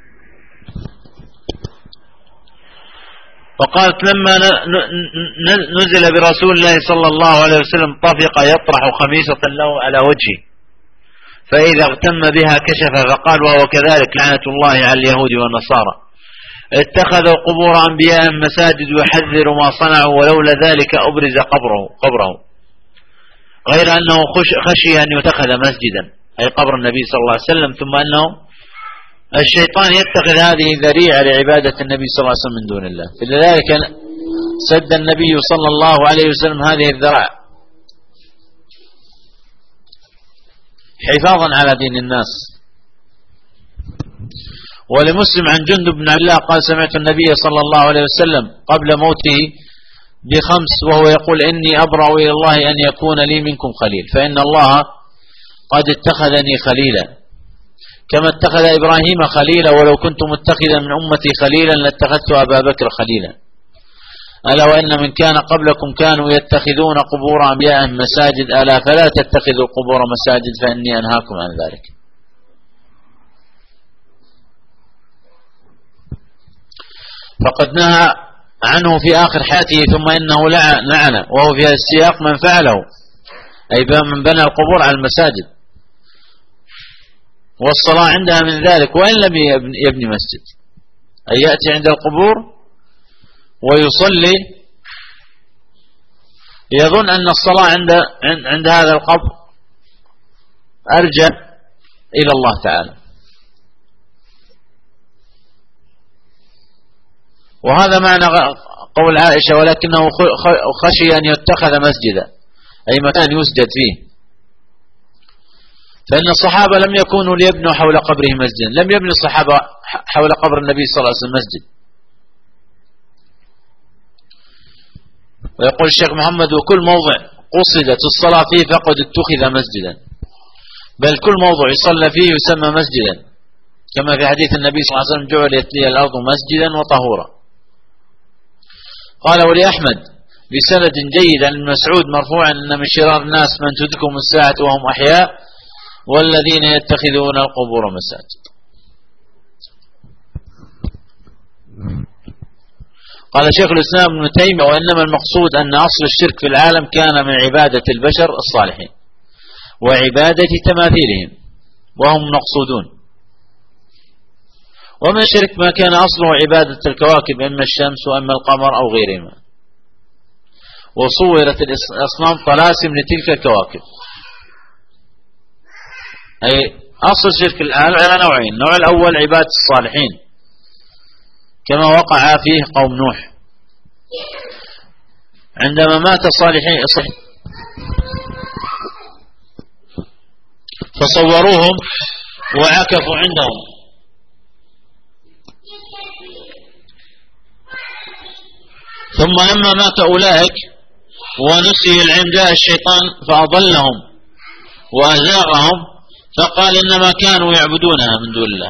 وقالت لما نزل برسول الله صلى الله عليه وسلم طفق يطرح خميصة له على وجهه، فإذا اغتم بها كشف، فقال وهو كذلك لعنة الله على اليهود والنصارى اتخذوا قبور أنبيائهم مساجد ويحذر ما صنعوا، ولولا ذلك أبرز قبره غير أنه خشي أن يتخذ مسجدا، أي قبر النبي صلى الله عليه وسلم، ثم أنه الشيطان يتخذ هذه ذريعة لعبادة النبي صلى الله عليه وسلم من دون الله، فلذلك سد النبي صلى الله عليه وسلم هذه الذرائع حفاظا على دين الناس. ولمسلم عن جندب بن عبد الله قال سمعت النبي صلى الله عليه وسلم قبل موته ب5 وهو يقول إني أبرأ إلى الله أن يكون لي منكم خليل، فإن الله قد اتخذني خليلا كما اتخذ إبراهيم خليلا، ولو كنت متخذا من أمتي خليلا لاتخذت أبا بكر خليلا. ألا وإن من كان قبلكم كانوا يتخذون قبور أنبيائهم مساجد، ألا فلا تتخذوا القبور مساجد فإني أنهاكم عن ذلك. فقد نهى عنه في آخر حياته، ثم إنه لعن وهو في هذا السياق من فعله، أي من بنى القبور على المساجد، والصلاة عندها من ذلك وإن لم يبني مسجد، أي يأتي عند القبور ويصلي يظن أن الصلاة عند هذا القبر أرجى إلى الله تعالى. وهذا معنى قول عائشة ولكنه خشي أن يتخذ مسجدا، أي مكان يسجد فيه، فإن الصحابة لم يكونوا ليبنوا حول قبره مسجدا، لم يبني الصحابة حول قبر النبي صلى الله عليه وسلم مسجد. ويقول الشيخ محمد وكل موضع قصدت الصلاة فيه فقد اتخذ مسجدا، بل كل موضع يصلى فيه يسمى مسجدا، كما في حديث النبي صلى الله عليه وسلم جعلت لي الأرض مسجدا وطهورا. قال ولأحمد بسند جيد عن مسعود مرفوعا أن من شرار الناس من تدركهم الساعة وهم أحياء والذين يتخذون القبور مساجد. قال شيخ الإسلام ابن تيمية وإنما المقصود أن أصل الشرك في العالم كان من عبادة البشر الصالحين وعبادة تماثيلهم وهم مقصودون، ومن الشرك ما كان أصله عبادة الكواكب إما الشمس وإما القمر أو غيرهما، وصورت الأصنام طلاسم لتلك الكواكب. أي أصل الشرك الآن على نوعين، النوع الأول عبادة الصالحين كما وقع فيه قوم نوح عندما مات الصالحين فصوروهم وعكفوا عندهم، ثم لما مات أولئك ونسي العلم جاء الشيطان فأضلهم وأزاغهم، فقال إنما كانوا يعبدونها من دون الله،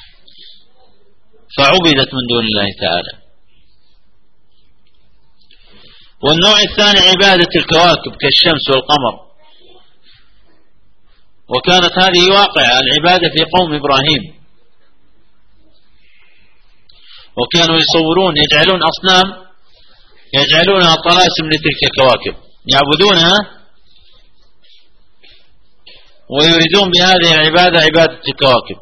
فعبدت من دون الله تعالى. والنوع الثاني عبادة الكواكب كالشمس والقمر، وكانت هذه واقعة العبادة في قوم إبراهيم، وكانوا يصورون يجعلون أصنام يجعلونها طلاسم لتلك الكواكب يعبدونها ويريدون بهذه العبادة عبادة الكواكب.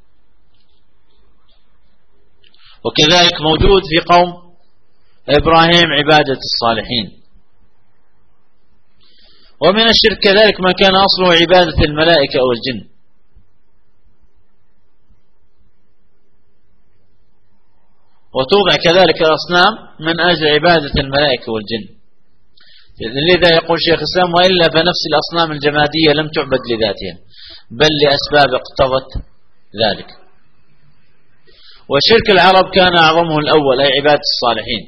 وكذلك موجود في قوم إبراهيم عبادة الصالحين. ومن الشرك كذلك ما كان أصله عبادة الملائكة أو الجن، وتوضع كذلك الأصنام من أجل عبادة الملائكة والجن. لذا يقول شيخ الإسلام وإلا فنفس الأصنام الجمادية لم تعبد لذاتها بل لأسباب اقتضت ذلك. وشرك العرب كان أعظمه الأول أي عبادة الصالحين،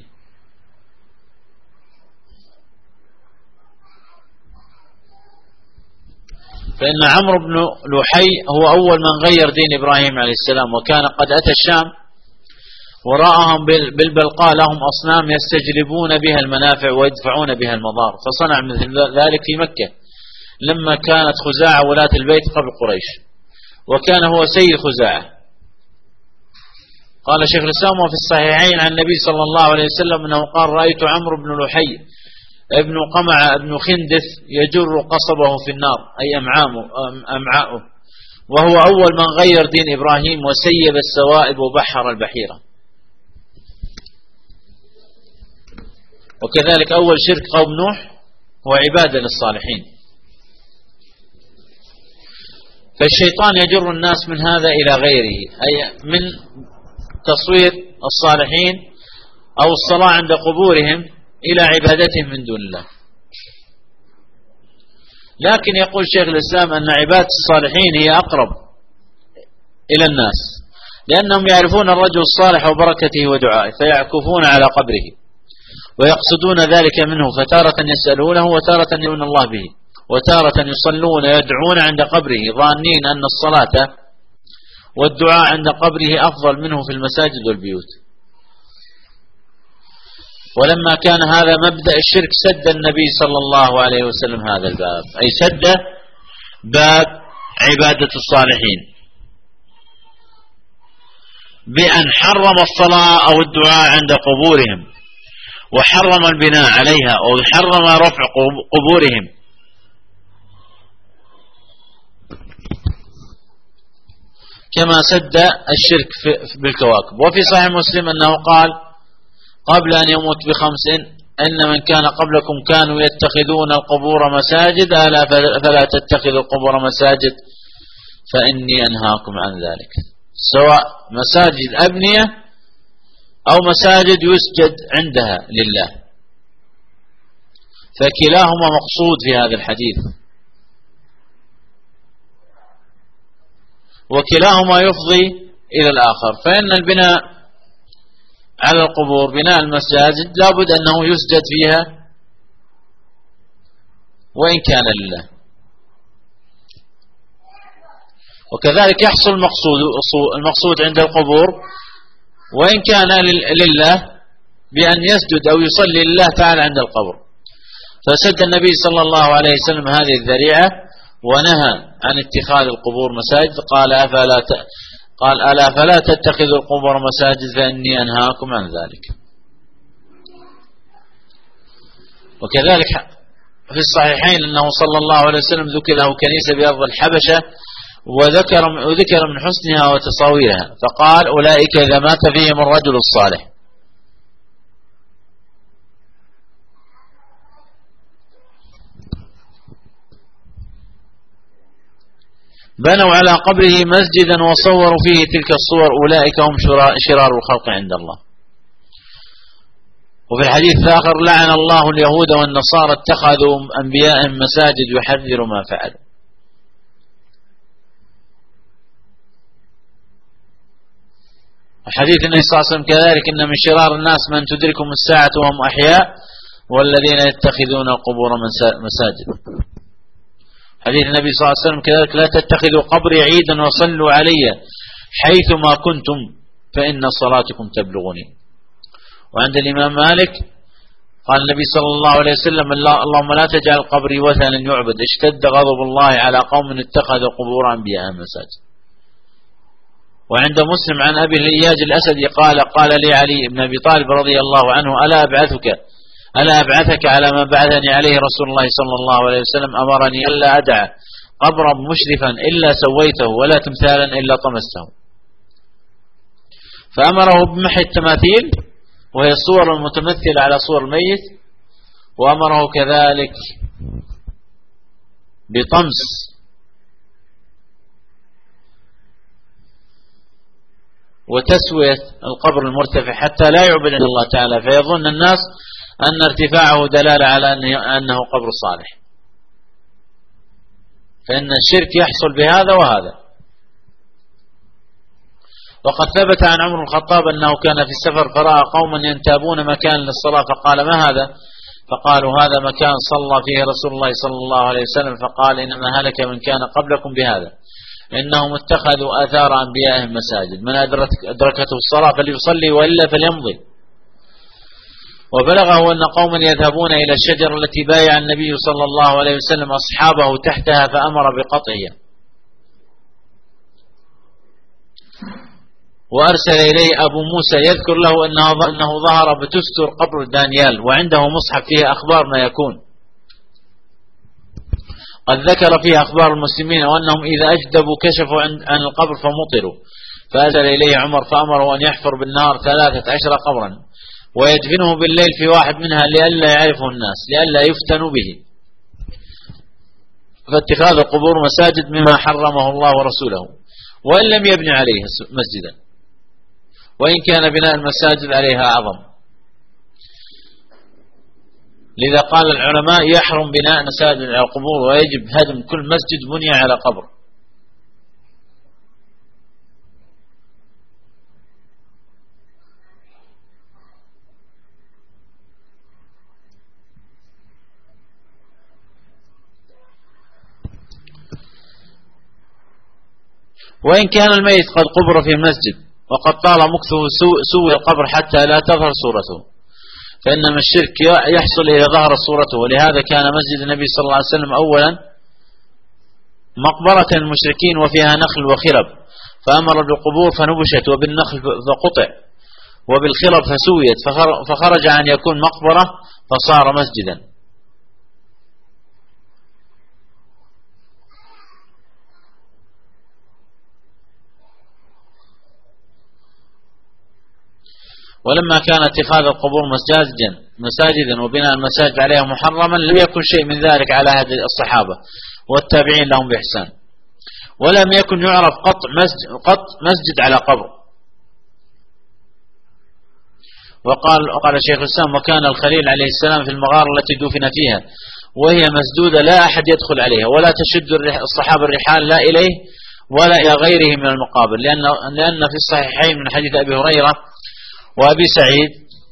فإن عمرو بن لحي هو أول من غير دين إبراهيم عليه السلام، وكان قد أتى الشام وراءهم بالبلقاء لهم أصنام يستجلبون بها المنافع ويدفعون بها المضار، فصنع مثل ذلك في مكة لما كانت خزاعة ولاة البيت قبل قريش، وكان هو سيد خزاعة. قال شيخ الإسلام: وفي الصحيحين عن النبي صلى الله عليه وسلم أنه قال: رأيت عمرو بن لحي ابن قمع ابن خندث يجر قصبه في النار، أي أمعاؤه، وهو أول من غير دين إبراهيم وسيب السوائب وبحر البحيرة. وكذلك أول شرك قوم نوح هو عبادة للصالحين. فالشيطان يجر الناس من هذا إلى غيره، أي من تصوير الصالحين أو الصلاة عند قبورهم إلى عبادتهم من دون الله. لكن يقول شيخ الإسلام أن عبادة الصالحين هي أقرب إلى الناس، لأنهم يعرفون الرجل الصالح وبركته ودعائه فيعكفون على قبره ويقصدون ذلك منه، فتارة يسألونه وتارة يدعون الله به، وتارة يصلون يدعون عند قبره ظانين أن الصلاة والدعاء عند قبره أفضل منه في المساجد والبيوت. ولما كان هذا مبدأ الشرك سد النبي صلى الله عليه وسلم هذا الباب، أي سد باب عبادة الصالحين بأن حرم الصلاة أو الدعاء عند قبورهم، وحرم البناء عليها، أو حرم رفع قبورهم. كما سد الشرك بالكواكب. وفي صحيح مسلم أنه قال قبل أن يموت ب5: إن من كان قبلكم كانوا يتخذون القبور مساجد، ألا فلا تتخذوا القبور مساجد فإني أنهاكم عن ذلك. سواء مساجد أبنية أو مساجد يسجد عندها لله، فكلاهما مقصود في هذا الحديث، وكلاهما يفضي إلى الآخر. فإن البناء على القبور بناء المساجد لابد أنه يسجد فيها وإن كان لله، وكذلك يحصل المقصود عند القبور وإن كان لله بأن يسجد أو يصلي لله تعالى عند القبر. فسد النبي صلى الله عليه وسلم هذه الذريعة ونهى عن اتخاذ القبور مساجد. قال: ألا فلا تتخذوا القبور مساجد فإني أنهاكم عن ذلك. وكذلك في الصحيحين أنه صلى الله عليه وسلم ذكر له كنيسة بأرض الحبشة وذكر من حسنها وتصاويرها، فقال: أولئك إذا مات فيهم الرجل الصالح. بنوا على قبره مسجدا وصوروا فيه تلك الصور، أولئك هم شرار الخلق عند الله. وفي الحديث الآخر: لعن الله اليهود والنصارى اتخذوا أنبيائهم مساجد يحذر ما فعلوا. حديث النبي صلى الله عليه وسلم كذلك: إن من شرار الناس من تدركهم الساعة وهم أحياء والذين يتخذون القبور مساجد. حديث النبي صلى الله عليه وسلم كذلك: لا تتخذوا قبري عيدا وصلوا علي حيثما كنتم فإن صلاتكم تبلغني. وعند الإمام مالك قال النبي صلى الله عليه وسلم: اللهم لا تجعل قبري وثنا يعبد، اشتد غضب الله على قوم اتخذوا قبور أنبيائهم مساجد. وعند مسلم عن أبي الإياج الأسدي قال لي علي بن أبي طالب رضي الله عنه: ألا أبعثك على ما بعثني عليه رسول الله صلى الله عليه وسلم؟ أمرني ألا أدع قبرا مشرفا إلا سويته ولا تمثالا إلا طمسته. فأمره بمحي التماثيل وهي الصور المتمثلة على صور الميت، وأمره كذلك بطمس وتسوية القبر المرتفع حتى لا يعبد عند الله تعالى، فيظن الناس أن ارتفاعه دلالة على أنه قبر صالح، فإن الشرك يحصل بهذا وهذا. وقد ثبت عن عمر الخطاب أنه كان في السفر فرأى قوما ينتابون مكان للصلاة، فقال: ما هذا؟ فقالوا: هذا مكان صلى فيه رسول الله صلى الله عليه وسلم. فقال: إنما هلك من كان قبلكم بهذا، إنهم اتخذوا آثار أنبيائهم مساجد، من أدركته الصلاة فليصلي وإلا فليمضي. وبلغه أن قوما يذهبون إلى الشجرة التي بايع النبي صلى الله عليه وسلم أصحابه تحتها فأمر بقطعها، وأرسل إليه أبو موسى يذكر له أنه ظهر بتستر قبر دانيال وعنده مصحف فيه أخبار ما يكون، قد ذكر فيه أخبار المسلمين وأنهم إذا أجدبوا كشفوا عن القبر فمطروا، فأرسل إليه عمر فأمره أن يحفر بالنهار 13 قبرا ويدفنه بالليل في واحد منها لئلا يعرفه الناس، لئلا يفتنوا به. فاتخاذ القبور مساجد مما حرمه الله ورسوله، وإن لم يبني عليه مسجدا، وإن كان بناء المساجد عليها أعظم. لذا قال العلماء يحرم بناء مساجد على القبور، ويجب هدم كل مسجد بني على قبر. وإن كان الميت قد قبر في مسجد وقد طال مكثه سوي القبر حتى لا تظهر صورته، فإنما الشرك يحصل إذا ظهر صورته. ولهذا كان مسجد النبي صلى الله عليه وسلم أولا مقبرة المشركين وفيها نخل وخرب، فأمر بالقبور فنبشت، وبالنخل فقطع، وبالخرب فسويت، فخرج عن يكون مقبرة فصار مسجدا. ولما كان اتخاذ القبور مساجدا وبناء المساجد عليها محرما، لم يكن شيء من ذلك على عهد الصحابة والتابعين لهم بإحسان، ولم يكن يعرف قط مسجد على قبر. وقال شيخ الإسلام: وكان الخليل عليه السلام في المغارة التي دفن فيها وهي مسدودة لا أحد يدخل عليها، ولا تشد الصحابة الرحال لا إليه ولا إلى غيره من المقابر، لأن في الصحيحين من حديث أبي هريرة وأبي سعيد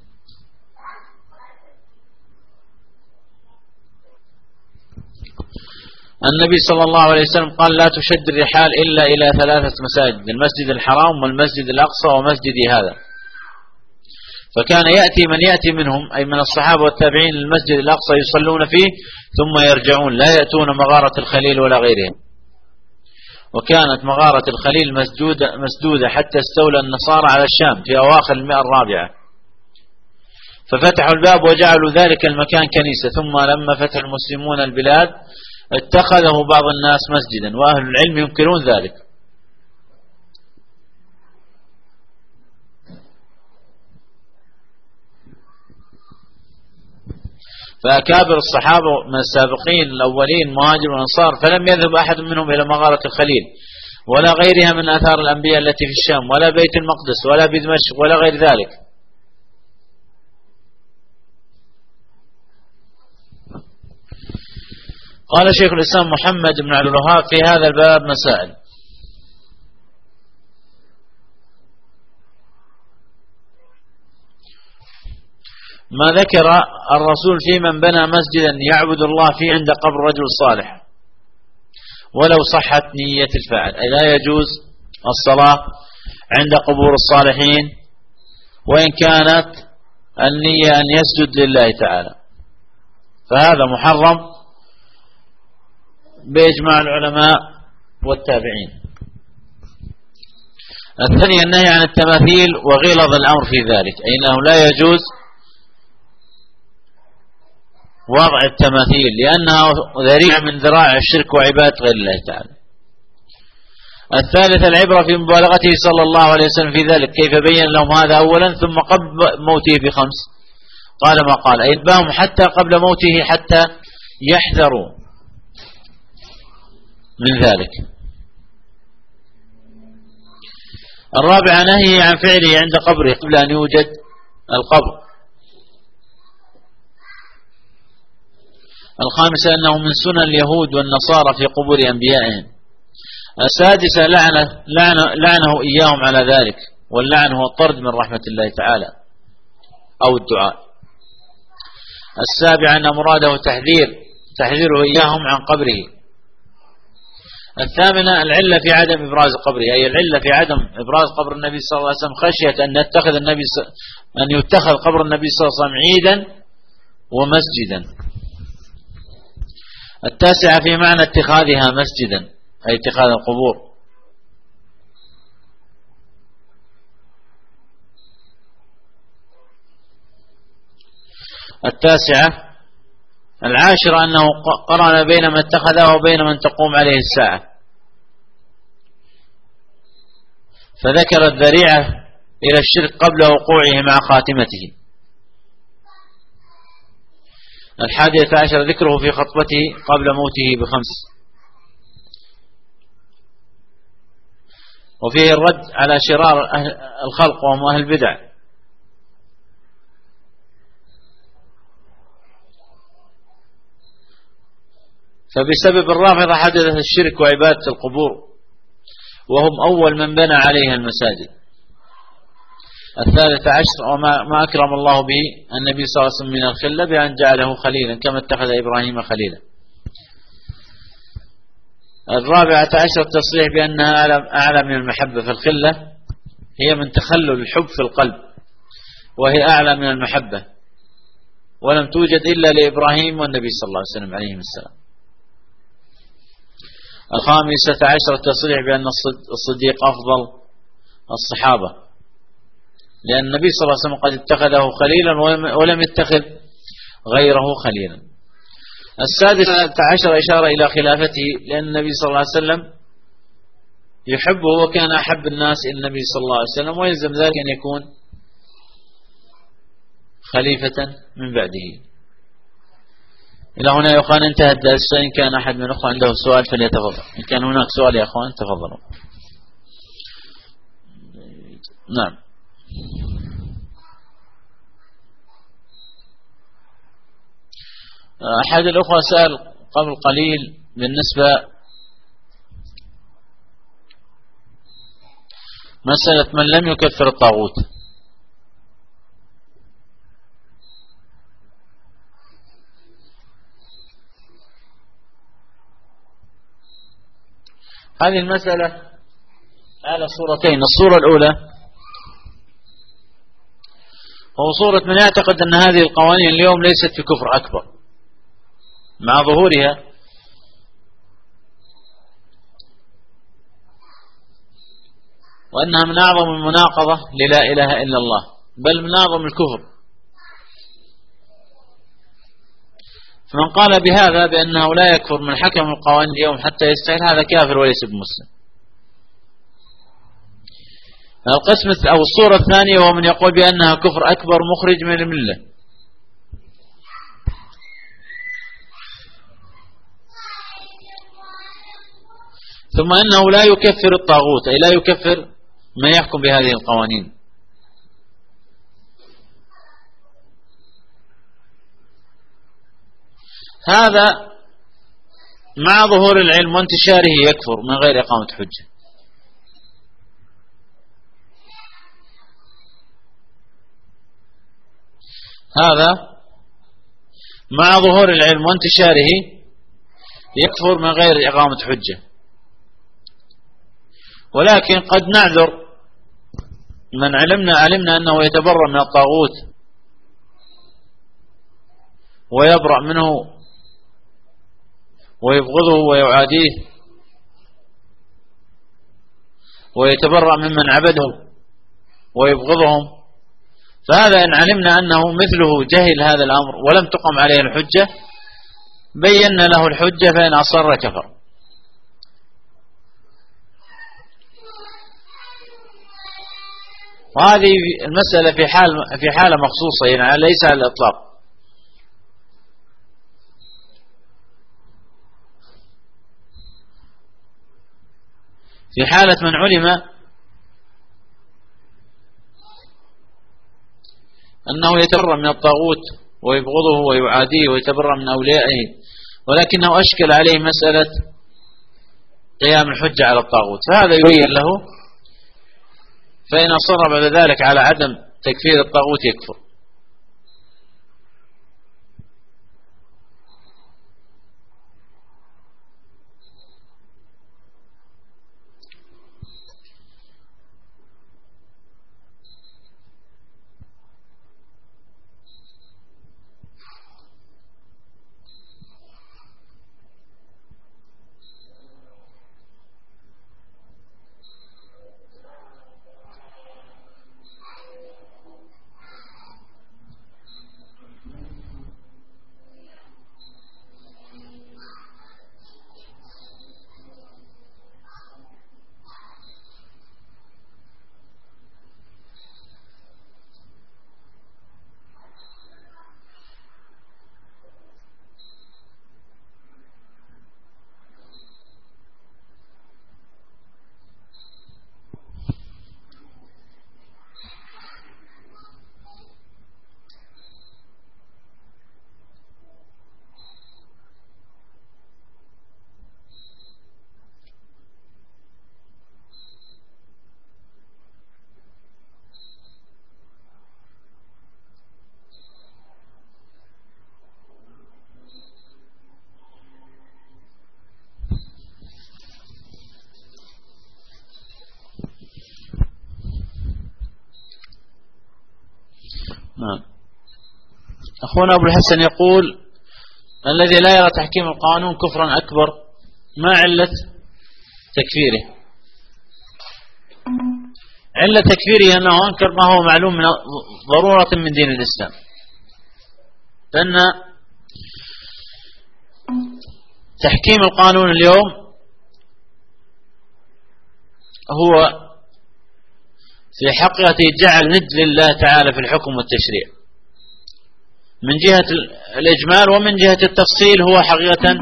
النبي صلى الله عليه وسلم قال: لا تشد الرحال إلا إلى 3 مساجد: المسجد الحرام والمسجد الأقصى ومسجدي هذا. فكان يأتي من يأتي منهم أي من الصحابة والتابعين المسجد الأقصى يصلون فيه ثم يرجعون، لا يأتون مغارة الخليل ولا غيرهم. وكانت مغارة الخليل مسدودة حتى استولى النصارى على الشام في أواخر 104، ففتحوا الباب وجعلوا ذلك المكان كنيسة. ثم لما فتح المسلمون البلاد اتخذه بعض الناس مسجدا، وأهل العلم ينكرون ذلك. فأكابر الصحابة من السابقين الأولين مهاجر والأنصار فلم يذهب أحد منهم إلى مغارة الخليل ولا غيرها من آثار الأنبياء التي في الشام، ولا بيت المقدس، ولا بدمشق، ولا غير ذلك. قال شيخ الإسلام محمد بن عبد الوهاب في هذا الباب مسائل. ما ذكر الرسول في من بنى مسجدا يعبد الله فيه عند قبر رجل صالح ولو صحت نية الفاعل، أي لا يجوز الصلاة عند قبور الصالحين وإن كانت النية أن يسجد لله تعالى، فهذا محرم بإجماع العلماء والتابعين. الثاني النهي عن التماثيل وغلظ الأمر في ذلك، أي أنه لا يجوز وضع التماثيل لأنها ذريعة من ذرائع الشرك وعبادة غير الله تعالى. الثالث العبرة في مبالغته صلى الله عليه وسلم في ذلك، كيف بين لهم هذا أولا ثم قبل موته ب5 قال ما قال، أي نباهم حتى قبل موته حتى يحذروا من ذلك. الرابع نهي عن فعله عند قبره قبل أن يوجد القبر. الخامسة أنه من سنن اليهود والنصارى في قبور أنبيائهم. السادسة لعنه إياهم على ذلك، واللعن هو الطرد من رحمة الله تعالى أو الدعاء. السابعة أن مراده تحذيره إياهم عن قبره. الثامنة العلة في عدم إبراز قبره، أي العلة في عدم إبراز قبر النبي صلى الله عليه وسلم خشية أن يتخذ قبر النبي صلى الله عليه وسلم عيدا ومسجدا. التاسعة في معنى اتخاذها مسجدا، أي اتخاذ القبور. التاسعة العاشرة أنه قرن بين ما اتخذه وبين من تقوم عليه الساعة، فذكر الذريعة إلى الشرك قبل وقوعه مع خاتمته. الحادية عشر ذكره في خطبته قبل موته ب5، وفيه الرد على شرار الخلق وهم أهل البدع. فبسبب الرافضة حدث الشرك وعبادة القبور، وهم أول من بنى عليها المساجد. الثالث عشر وما أكرم الله به النبي صلى الله عليه وسلم من الخلة بأن جعله خليلا كما اتخذ إبراهيم خليلا. الرابعة عشر التصريح بأنها أعلى من المحبة، فالخلة هي من تخلل الحب في القلب، وهي أعلى من المحبة، ولم توجد إلا لإبراهيم والنبي صلى الله عليه وسلم عليهم السلام. الخامسة عشر التصريح بأن الصديق أفضل الصحابة، لأن النبي صلى الله عليه وسلم قد اتخذه خليلا ولم يتخذ غيره خليلا. السادسة عشر إشارة إلى خلافته، لأن النبي صلى الله عليه وسلم يحبه وكان أحب الناس إلى النبي صلى الله عليه وسلم، ويلزم ذلك أن يكون خليفة من بعده. إلى هنا يا أخوان انتهى الدرس، إن كان أحد من الأخوة عنده سؤال فليتفضل. إن كان هناك سؤال يا أخوان تفضلوا. نعم. أحد الأخوة سأل قبل قليل بالنسبة مسألة من لم يكفر الطاغوت. هذه المسألة على صورتين. الصورة الأولى هو صورة من يعتقد أن هذه القوانين اليوم ليست في كفر أكبر مع ظهورها، وأنها من أعظم المناقضة للا إله إلا الله، بل من أعظم الكفر. فمن قال بهذا بأنه لا يكفر من حكم القوانين اليوم حتى يستحيل، هذا كافر وليس بمسلم. القسم أو الصورة الثانية هو من يقول بأنها كفر أكبر مخرج من الملة. ثم أنه لا يكفر الطاغوت، أي لا يكفر من يحكم بهذه القوانين. هذا مع ظهور العلم وانتشاره يكفر من غير إقامة حجة. هذا مع ظهور العلم وانتشاره يكفر من غير إقامة حجة. ولكن قد نعذر من علمنا أنه يتبرأ من الطاغوت ويبرأ منه ويبغضه ويعاديه ويتبرأ ممن عبده ويبغضهم، فهذا إن علمنا أنه مثله جهل هذا الأمر ولم تقم عليه الحجة بينا له الحجة، فإن أصر كفر. وهذه المسألة في حالة مخصوصة، يعني ليس على الإطلاق. في حالة من علم أنه يتبرأ من الطاغوت ويبغضه ويعاديه ويتبرأ من أوليائه، ولكنه أشكل عليه مسألة قيام الحجة على الطاغوت، فهذا يبين له، فإن أصر بعد ذلك على عدم تكفير الطاغوت يكفر. نعم. أخونا أبو الحسن يقول: الذي لا يرى تحكيم القانون كفرا أكبر ما علة تكفيره؟ علة تكفيره أنه أنكر ما هو معلوم من ضرورة من دين الإسلام، لأن تحكيم القانون اليوم هو في حقيقته جعل ند لله تعالى في الحكم والتشريع من جهة الإجمال، ومن جهة التفصيل هو حقيقة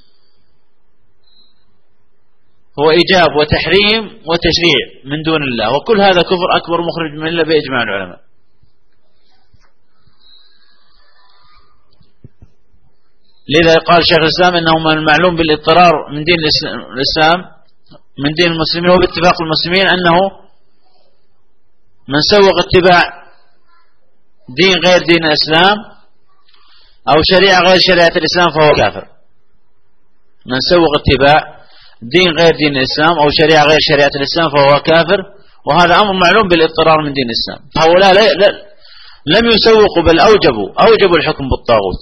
هو إيجاب وتحريم وتشريع من دون الله، وكل هذا كفر أكبر مخرج من الله بإجماع العلماء. لذا قال شيخ الإسلام إنه من المعلوم بالاضطرار من دين الإسلام من دين المسلمين، وباتفاق المسلمين أنه من سوغ اتباع دين غير دين الإسلام أو شريعة غير شريعة الإسلام فهو كافر. من سوغ اتباع دين غير دين الإسلام أو شريعة غير شريعة الإسلام فهو كافر، وهذا أمر معلوم بالاضطرار من دين الإسلام. هؤلاء لم يسوقوا بل أوجبوا الحكم بالطاغوت.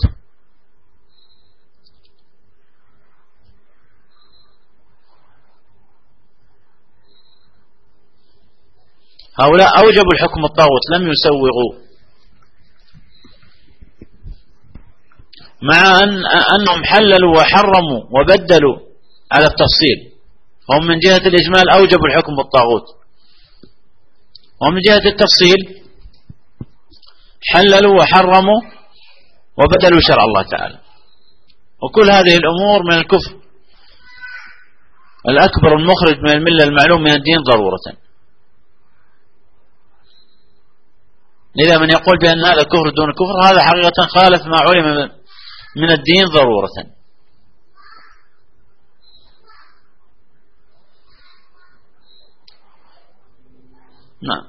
هؤلاء أوجبوا الحكم بالطاغوت لم يسوغوا، مع أنهم حللوا وحرموا وبدلوا على التفصيل. هم من جهة الإجمال أوجبوا الحكم بالطاغوت، ومن جهة التفصيل حللوا وحرموا وبدلوا شرع الله تعالى. وكل هذه الأمور من الكفر الأكبر المخرج من الملة المعلوم من الدين ضرورة. لذا من يقول بأن هذا كفر دون كفر هذا حقيقة خالف ما علم من الدين ضرورة. نعم.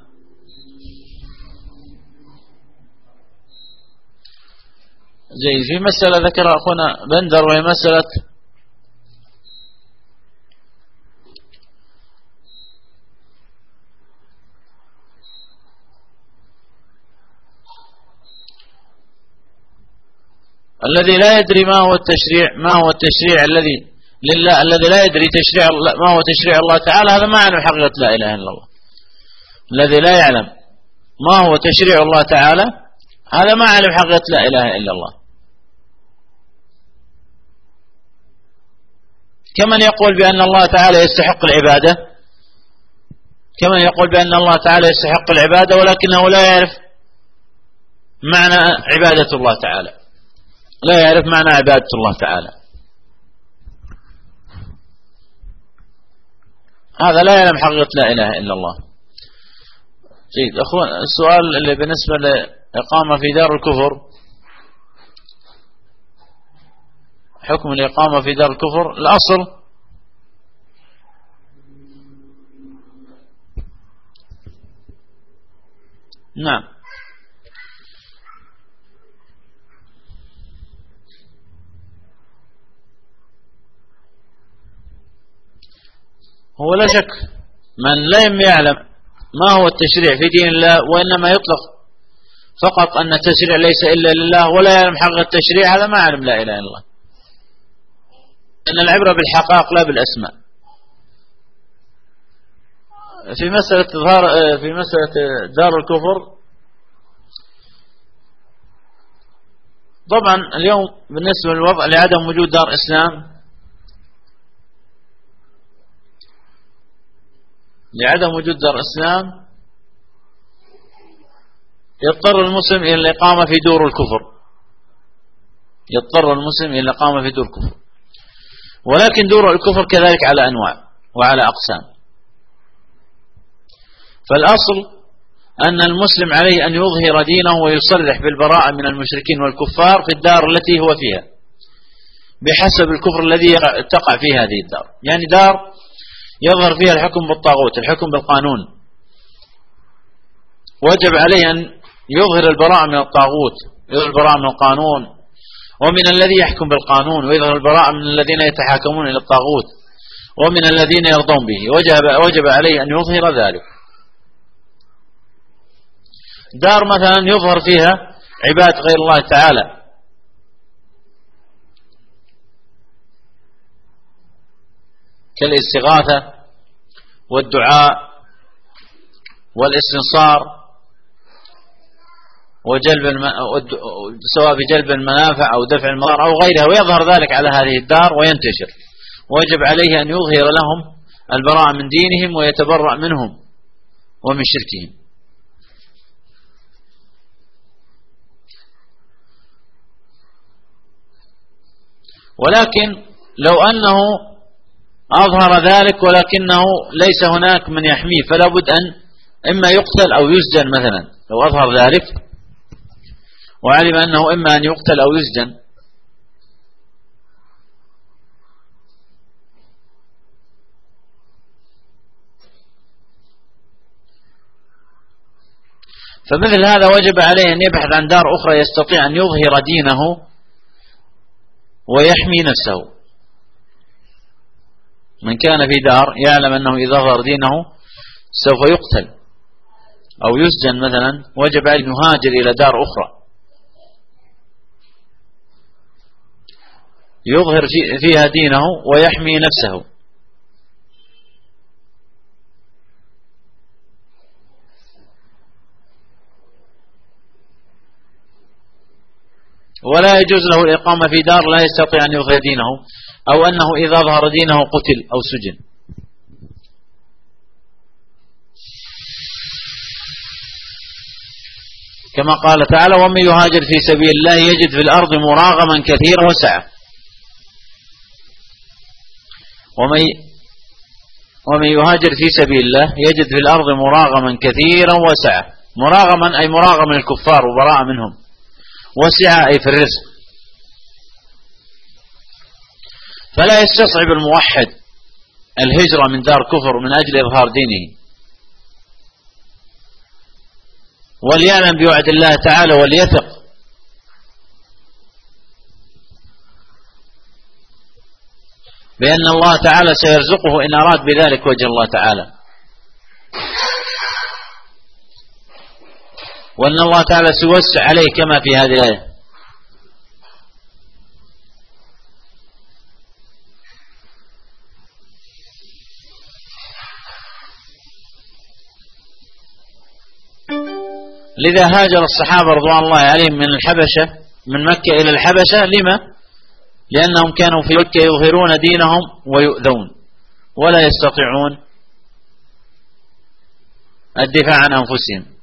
جيد. في مسألة ذكر أخونا بندر، وهي مسألة الذي لا يدري ما هو التشريع الذي لله، الذي لا يدري تشريع ما هو تشريع الله تعالى، هذا ما يعلم حقيقة لا إله إلا الله. الذي لا يعلم ما هو تشريع الله تعالى هذا ما يعلم حقيقة لا إله إلا الله. كمن يقول بأن الله تعالى يستحق العبادة، كمن يقول بأن الله تعالى يستحق العبادة ولكنه لا يعرف معنى عبادة الله تعالى، لا يعرف معنى عبادة الله تعالى، هذا لا يعلم حقيقة لا إله إلا الله. جيد. أخوان، السؤال اللي بالنسبة لإقامة في دار الكفر، حكم الإقامة في دار الكفر. الأصل نعم، هو لا شك من لم يعلم ما هو التشريع في دين الله، وإنما يطلق فقط أن التشريع ليس إلا لله ولا يعلم حق التشريع، هذا ما يعلم لا إله إلا الله. إن العبرة بالحقائق لا بالأسماء. في مسألة دار الكفر، طبعا اليوم بالنسبة للوضع لعدم وجود دار إسلام، لعدم وجود دار إسلام يضطر المسلم إلى الإقامة في دور الكفر، يضطر المسلم إلى الإقامة في دور الكفر. ولكن دور الكفر كذلك على أنواع وعلى أقسام. فالأصل أن المسلم عليه أن يظهر دينه ويصرح بالبراءة من المشركين والكفار في الدار التي هو فيها بحسب الكفر الذي تقع فيه هذه الدار. يعني دار يظهر فيها الحكم بالطاغوت، الحكم بالقانون، وجب عليه أن يظهر البراءة من الطاغوت، يظهر البراءة من القانون ومن الذي يحكم بالقانون، ويظهر البراءة من الذين يتحاكمون إلى الطاغوت ومن الذين يرضون به. وجب عليه أن يظهر ذلك. دار مثلا يظهر فيها عبادة غير الله تعالى، كالاستغاثة والدعاء والاستنصار وجلب سواء بجلب المنافع أو دفع المضار أو غيرها، ويظهر ذلك على هذه الدار وينتشر، ويجب عليه أن يظهر لهم البراءة من دينهم ويتبرأ منهم ومن شركهم. ولكن لو أنه أظهر ذلك ولكنه ليس هناك من يحميه، فلا بد أن إما يقتل أو يسجن مثلا. لو أظهر ذلك وعلم أنه إما أن يقتل أو يسجن، فمثل هذا وجب عليه أن يبحث عن دار أخرى يستطيع أن يظهر دينه ويحمي نفسه. من كان في دار يعلم أنه إذا ظهر دينه سوف يقتل أو يسجن مثلا، وجب عليه أن يهاجر إلى دار أخرى يظهر فيها دينه ويحمي نفسه. ولا يجوز له الإقامة في دار لا يستطيع أن يظهر دينه، أو أنه إذا ظهر دينه قتل أو سجن. كما قال تعالى: ومن يهاجر في سبيل الله يجد في الأرض مراغما كثيرا وسعة. ومن يهاجر في سبيل الله يجد في الأرض مراغما كثيرا وسعة. مراغما أي مراغما الكفار وبراء منهم، وسعة أي في الرزق. فلا يستصعب الموحد الهجرة من دار كفر من أجل إظهار دينه، وليعلم بوعد الله تعالى وليثق بأن الله تعالى سيرزقه إن أراد بذلك وجه الله تعالى، وأن الله تعالى سيوسع عليه كما في هذه الآية. لذا هاجر الصحابة رضوان الله عليهم من الحبشة، من مكة إلى الحبشة. لما؟ لأنهم كانوا في مكة يظهرون دينهم ويؤذون ولا يستطيعون الدفاع عن أنفسهم،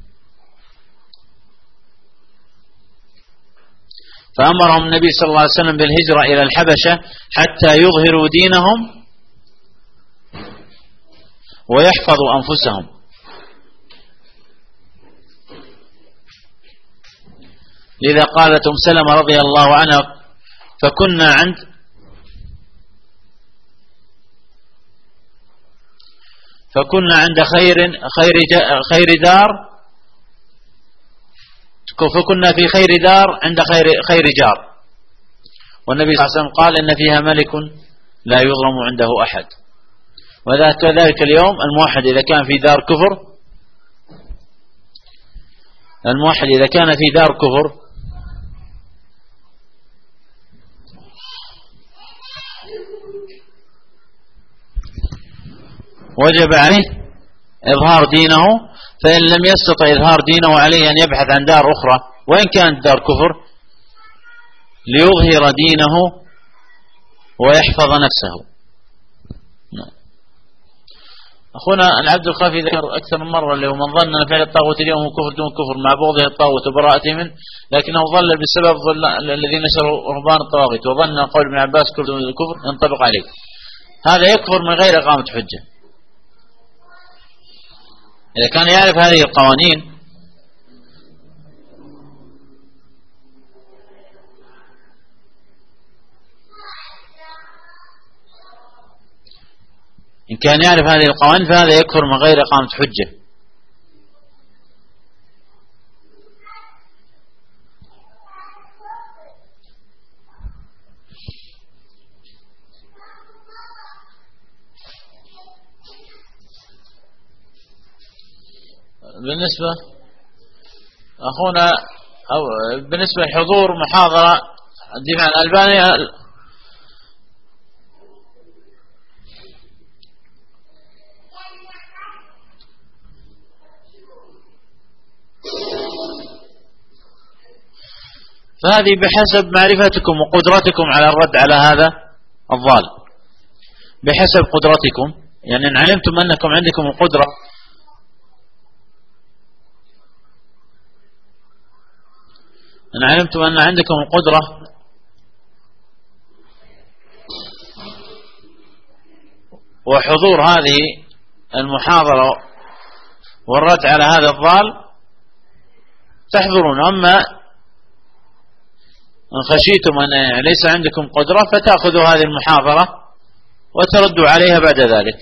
فأمرهم النبي صلى الله عليه وسلم بالهجرة إلى الحبشة حتى يظهروا دينهم ويحفظوا أنفسهم. لذا قالت أم سلمة رضي الله عنها: فكنا عند خير دار، فكنا في خير دار عند خير جار. والنبي صلى الله عليه وسلم قال: إن فيها ملك لا يظلم عنده أحد. وذلك اليوم الموحد إذا كان في دار كفر، الموحد إذا كان في دار كفر وجب عليه إظهار دينه، فإن لم يستطع إظهار دينه عليه أن يبحث عن دار أخرى وإن كانت دار كفر ليظهر دينه ويحفظ نفسه. أخونا العبد الخافي ذكر أكثر من مرة اللي هو من ظن أن فعل الطاغوت اليوم هو كفر دون كفر مع بغضه الطاغوت وبراءته منه، لكنه ظل بسبب الذين نشروا رهبان الطواغيت وظن قول ابن عباس كفر دون الكفر ينطبق عليه. هذا يكفر من غير إقامة حجة. إذا كان يعرف هذه القوانين إن كان يعرف هذه القوانين فهذا يكفر من غير إقامة حجة. بالنسبة أخونا أو بالنسبة لحضور محاضرة الدفاع الألباني، فهذه بحسب معرفتكم وقدرتكم على الرد على هذا الضال، بحسب قدرتكم. يعني إن علمتم أنكم عندكم القدرة إن علمتم أن عندكم القدرة وحضور هذه المحاضرة والرد على هذا الضال تحضرون. أما إن خشيتم أن ليس عندكم قدرة فتأخذوا هذه المحاضرة وتردوا عليها بعد ذلك.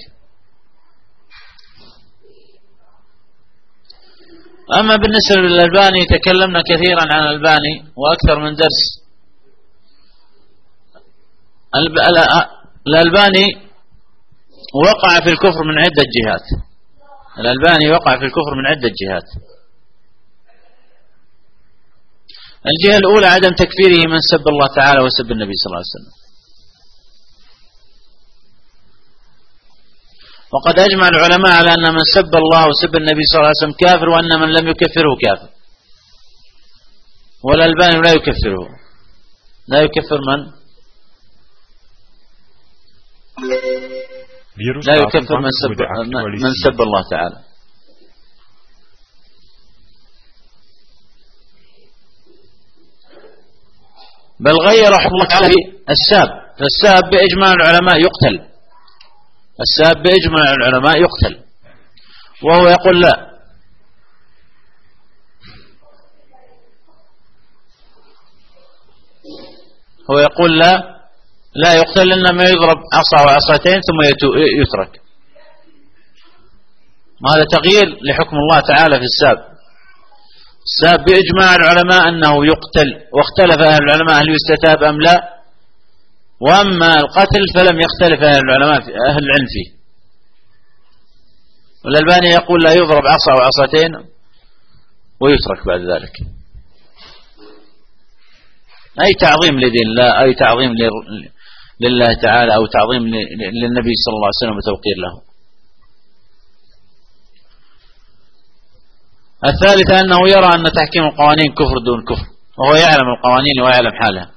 أما بالنسبة للألباني تكلمنا كثيرا عن الألباني وأكثر من درس. الألباني وقع في الكفر من عدة جهات. الألباني وقع في الكفر من عدة جهات. الجهة الأولى عدم تكفيره من سب الله تعالى وسب النبي صلى الله عليه وسلم، وقد أجمع العلماء على أن من سب الله وسب النبي صلى الله عليه وسلم كافر، وأن من لم يكفره كافر. والألباني لا يكفره، لا يكفر لا يكفر من سب الله تعالى. بل غير حكم الله تعالى الساب، فالساب بإجماع العلماء يقتل، الساب بإجماع العلماء يقتل، وهو يقول لا. هو يقول لا يقتل، إنما يضرب عصا وعصاتين ثم يترك. هذا تغيير لحكم الله تعالى في الساب. الساب بإجماع العلماء أنه يقتل، واختلف أهل العلماء هل يستتاب أم لا. وأما القتل فلم يختلف أهل العلماء في أهل العلم فيه. والألباني يقول لا، يضرب عصا وعصاتين ويترك بعد ذلك. أي تعظيم لدين الله، أي تعظيم لله تعالى، أو تعظيم للنبي صلى الله عليه وسلم وتوقير له. الثالثة أنه يرى أن تحكيم القوانين كفر دون كفر، وهو يعلم القوانين ويعلم حالها.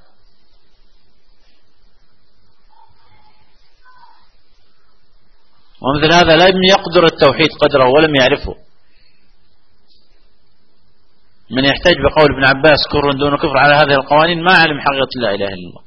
ومثل هذا لم يقدر التوحيد قدره ولم يعرفه. من يحتج بقول ابن عباس كفر دون كفر على هذه القوانين ما علم حقيقة لا إله إلا الله.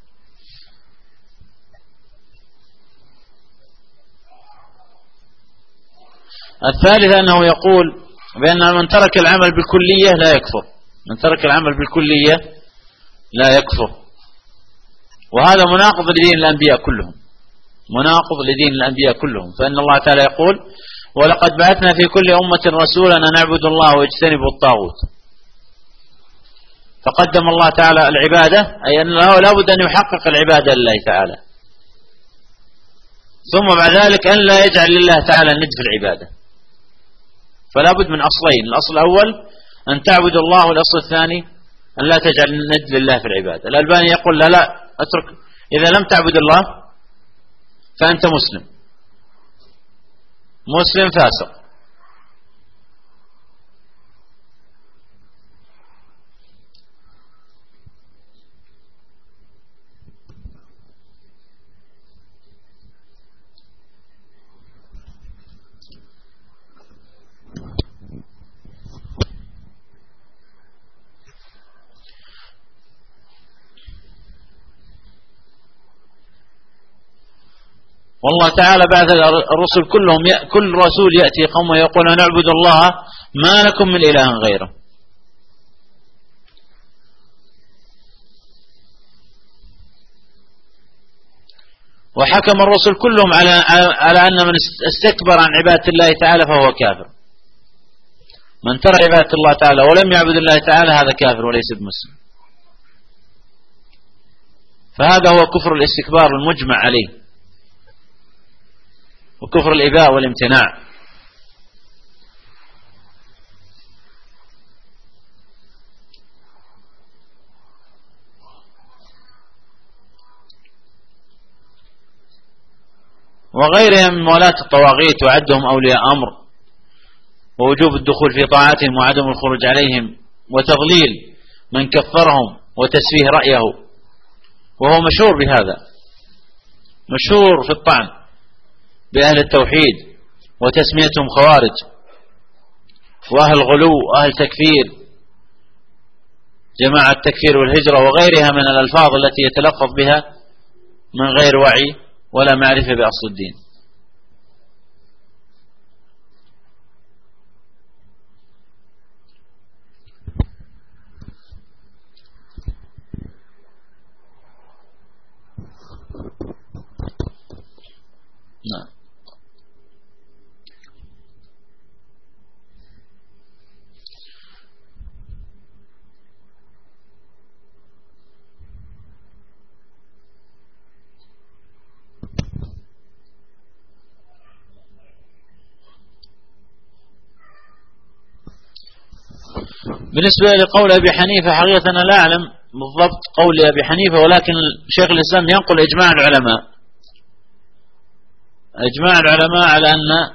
الثالثة أنه يقول بأن من ترك العمل بالكلية لا يكفر، من ترك العمل بالكلية لا يكفر. وهذا مناقض لدين الأنبياء كلهم، مناقض لدين الأنبياء كلهم. فإن الله تعالى يقول ولقد بعثنا في كل أمة رسولا أن نعبد الله واجتنبوا الطاغوت. فقدم الله تعالى العبادة، أي أنه لا بد أن يحقق العبادة لله تعالى، ثم بعد ذلك أن لا يجعل لله تعالى ند في العبادة. فلا بد من أصلين، الأصل الأول أن تعبد الله، والأصل الثاني أن لا تجعل ند لله في العبادة. الألباني يقول لا أترك، إذا لم تعبد الله فأنت مسلم فاسق. والله تعالى بعث الرسل كلهم، كل رسول يأتي قوم يقول نعبد الله ما لكم من إله غيره. وحكم الرسل كلهم على أن من استكبر عن عبادة الله تعالى فهو كافر. من ترك عبادة الله تعالى ولم يعبد الله تعالى هذا كافر وليس بمسلم. فهذا هو كفر الاستكبار المجمع عليه، وكفر الإباء والامتناع. وغيرهم من ولاة الطواغيت وعدهم أولياء أمر، ووجوب الدخول في طاعتهم وعدم الخروج عليهم، وتضليل من كفرهم وتسفيه رأيه، وهو مشهور بهذا، مشهور في الطعن بأهل التوحيد وتسميتهم خوارج وأهل غلو وأهل تكفير، جماعة التكفير والهجرة وغيرها من الألفاظ التي يتلفظ بها من غير وعي ولا معرفة بأصل الدين. نعم. بالنسبة لقول أبي حنيفة حقيقة أنا لا أعلم بالضبط قول أبي حنيفة، ولكن شيخ الإسلام ينقل إجماع العلماء، إجماع العلماء على أن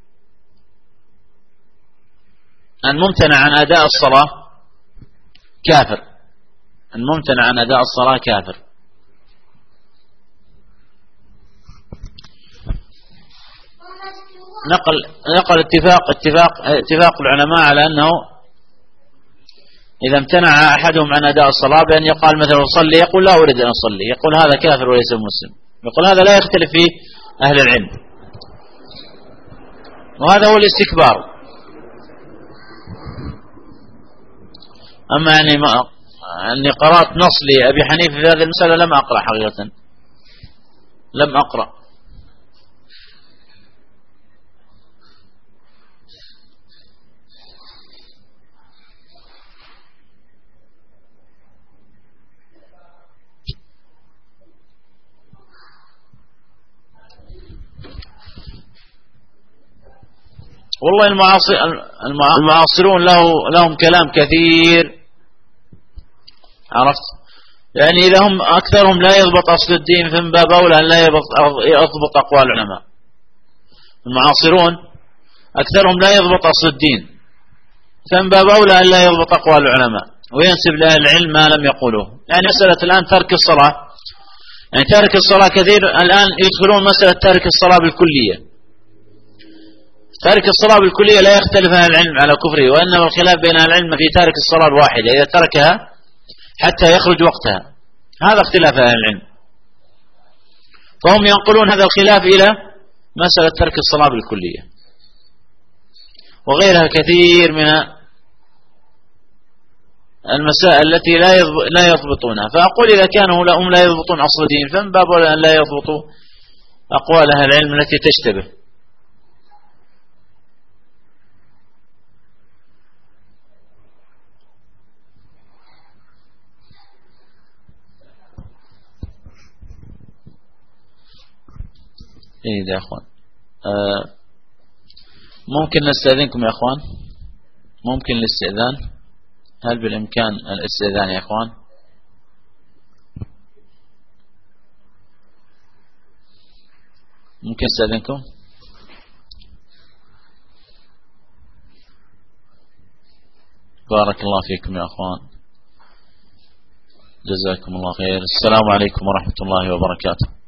الممتنع عن أداء الصلاة كافر، الممتنع عن أداء الصلاة كافر. نقل اتفاق العلماء على أنه إذا امتنع أحدهم عن أداء الصلاة بأن يقال مثلا صلي، يقول لا أريد أن أصلي، يقول هذا كافر وليس مسلم، يقول هذا لا يختلف فيه أهل العلم، وهذا هو الاستكبار. أما أني قرأت نص لأبي حنيفة في هذه المسألة لم أقرأ حقيقة، لم أقرأ. والله المعاصرون لهم كلام كثير، عرفت؟ يعني إذا هم أكثرهم لا يضبط أصل الدين فمن باب أولى أن لا يضبط أقوال العلماء. المعاصرون أكثرهم لا يضبط أصل الدين فمن باب أولى أن لا يضبط أقوال العلماء وينسب لأهل العلم ما لم يقولوه. يعني مسألة الآن ترك الصلاة، يعني تارك الصلاة كثير الآن يدخلون مسألة تارك الصلاة بالكلية. تارك الصلاة بالكلية لا يختلف أهل العلم على كفره، وإنما الخلاف بين أهل العلم في تارك الصلاة الواحدة إذا تركها حتى يخرج وقتها، هذا اختلاف أهل العلم. فهم ينقلون هذا الخلاف إلى مسألة ترك الصلاة بالكلية وغيرها كثير من المسائل التي لا يضبطونها. فأقول إذا كانوا هم لا يضبطون أصل الدين فمن باب أن لا يضبطوا أقوال أهل العلم التي تشتبه. إيه يا أخوان، ممكن نستأذنكم يا أخوان؟ ممكن الاستئذان؟ هل بالإمكان الاستئذان يا أخوان؟ ممكن استأذنكم؟ بارك الله فيكم يا أخوان، جزاكم الله خير. السلام عليكم ورحمة الله وبركاته.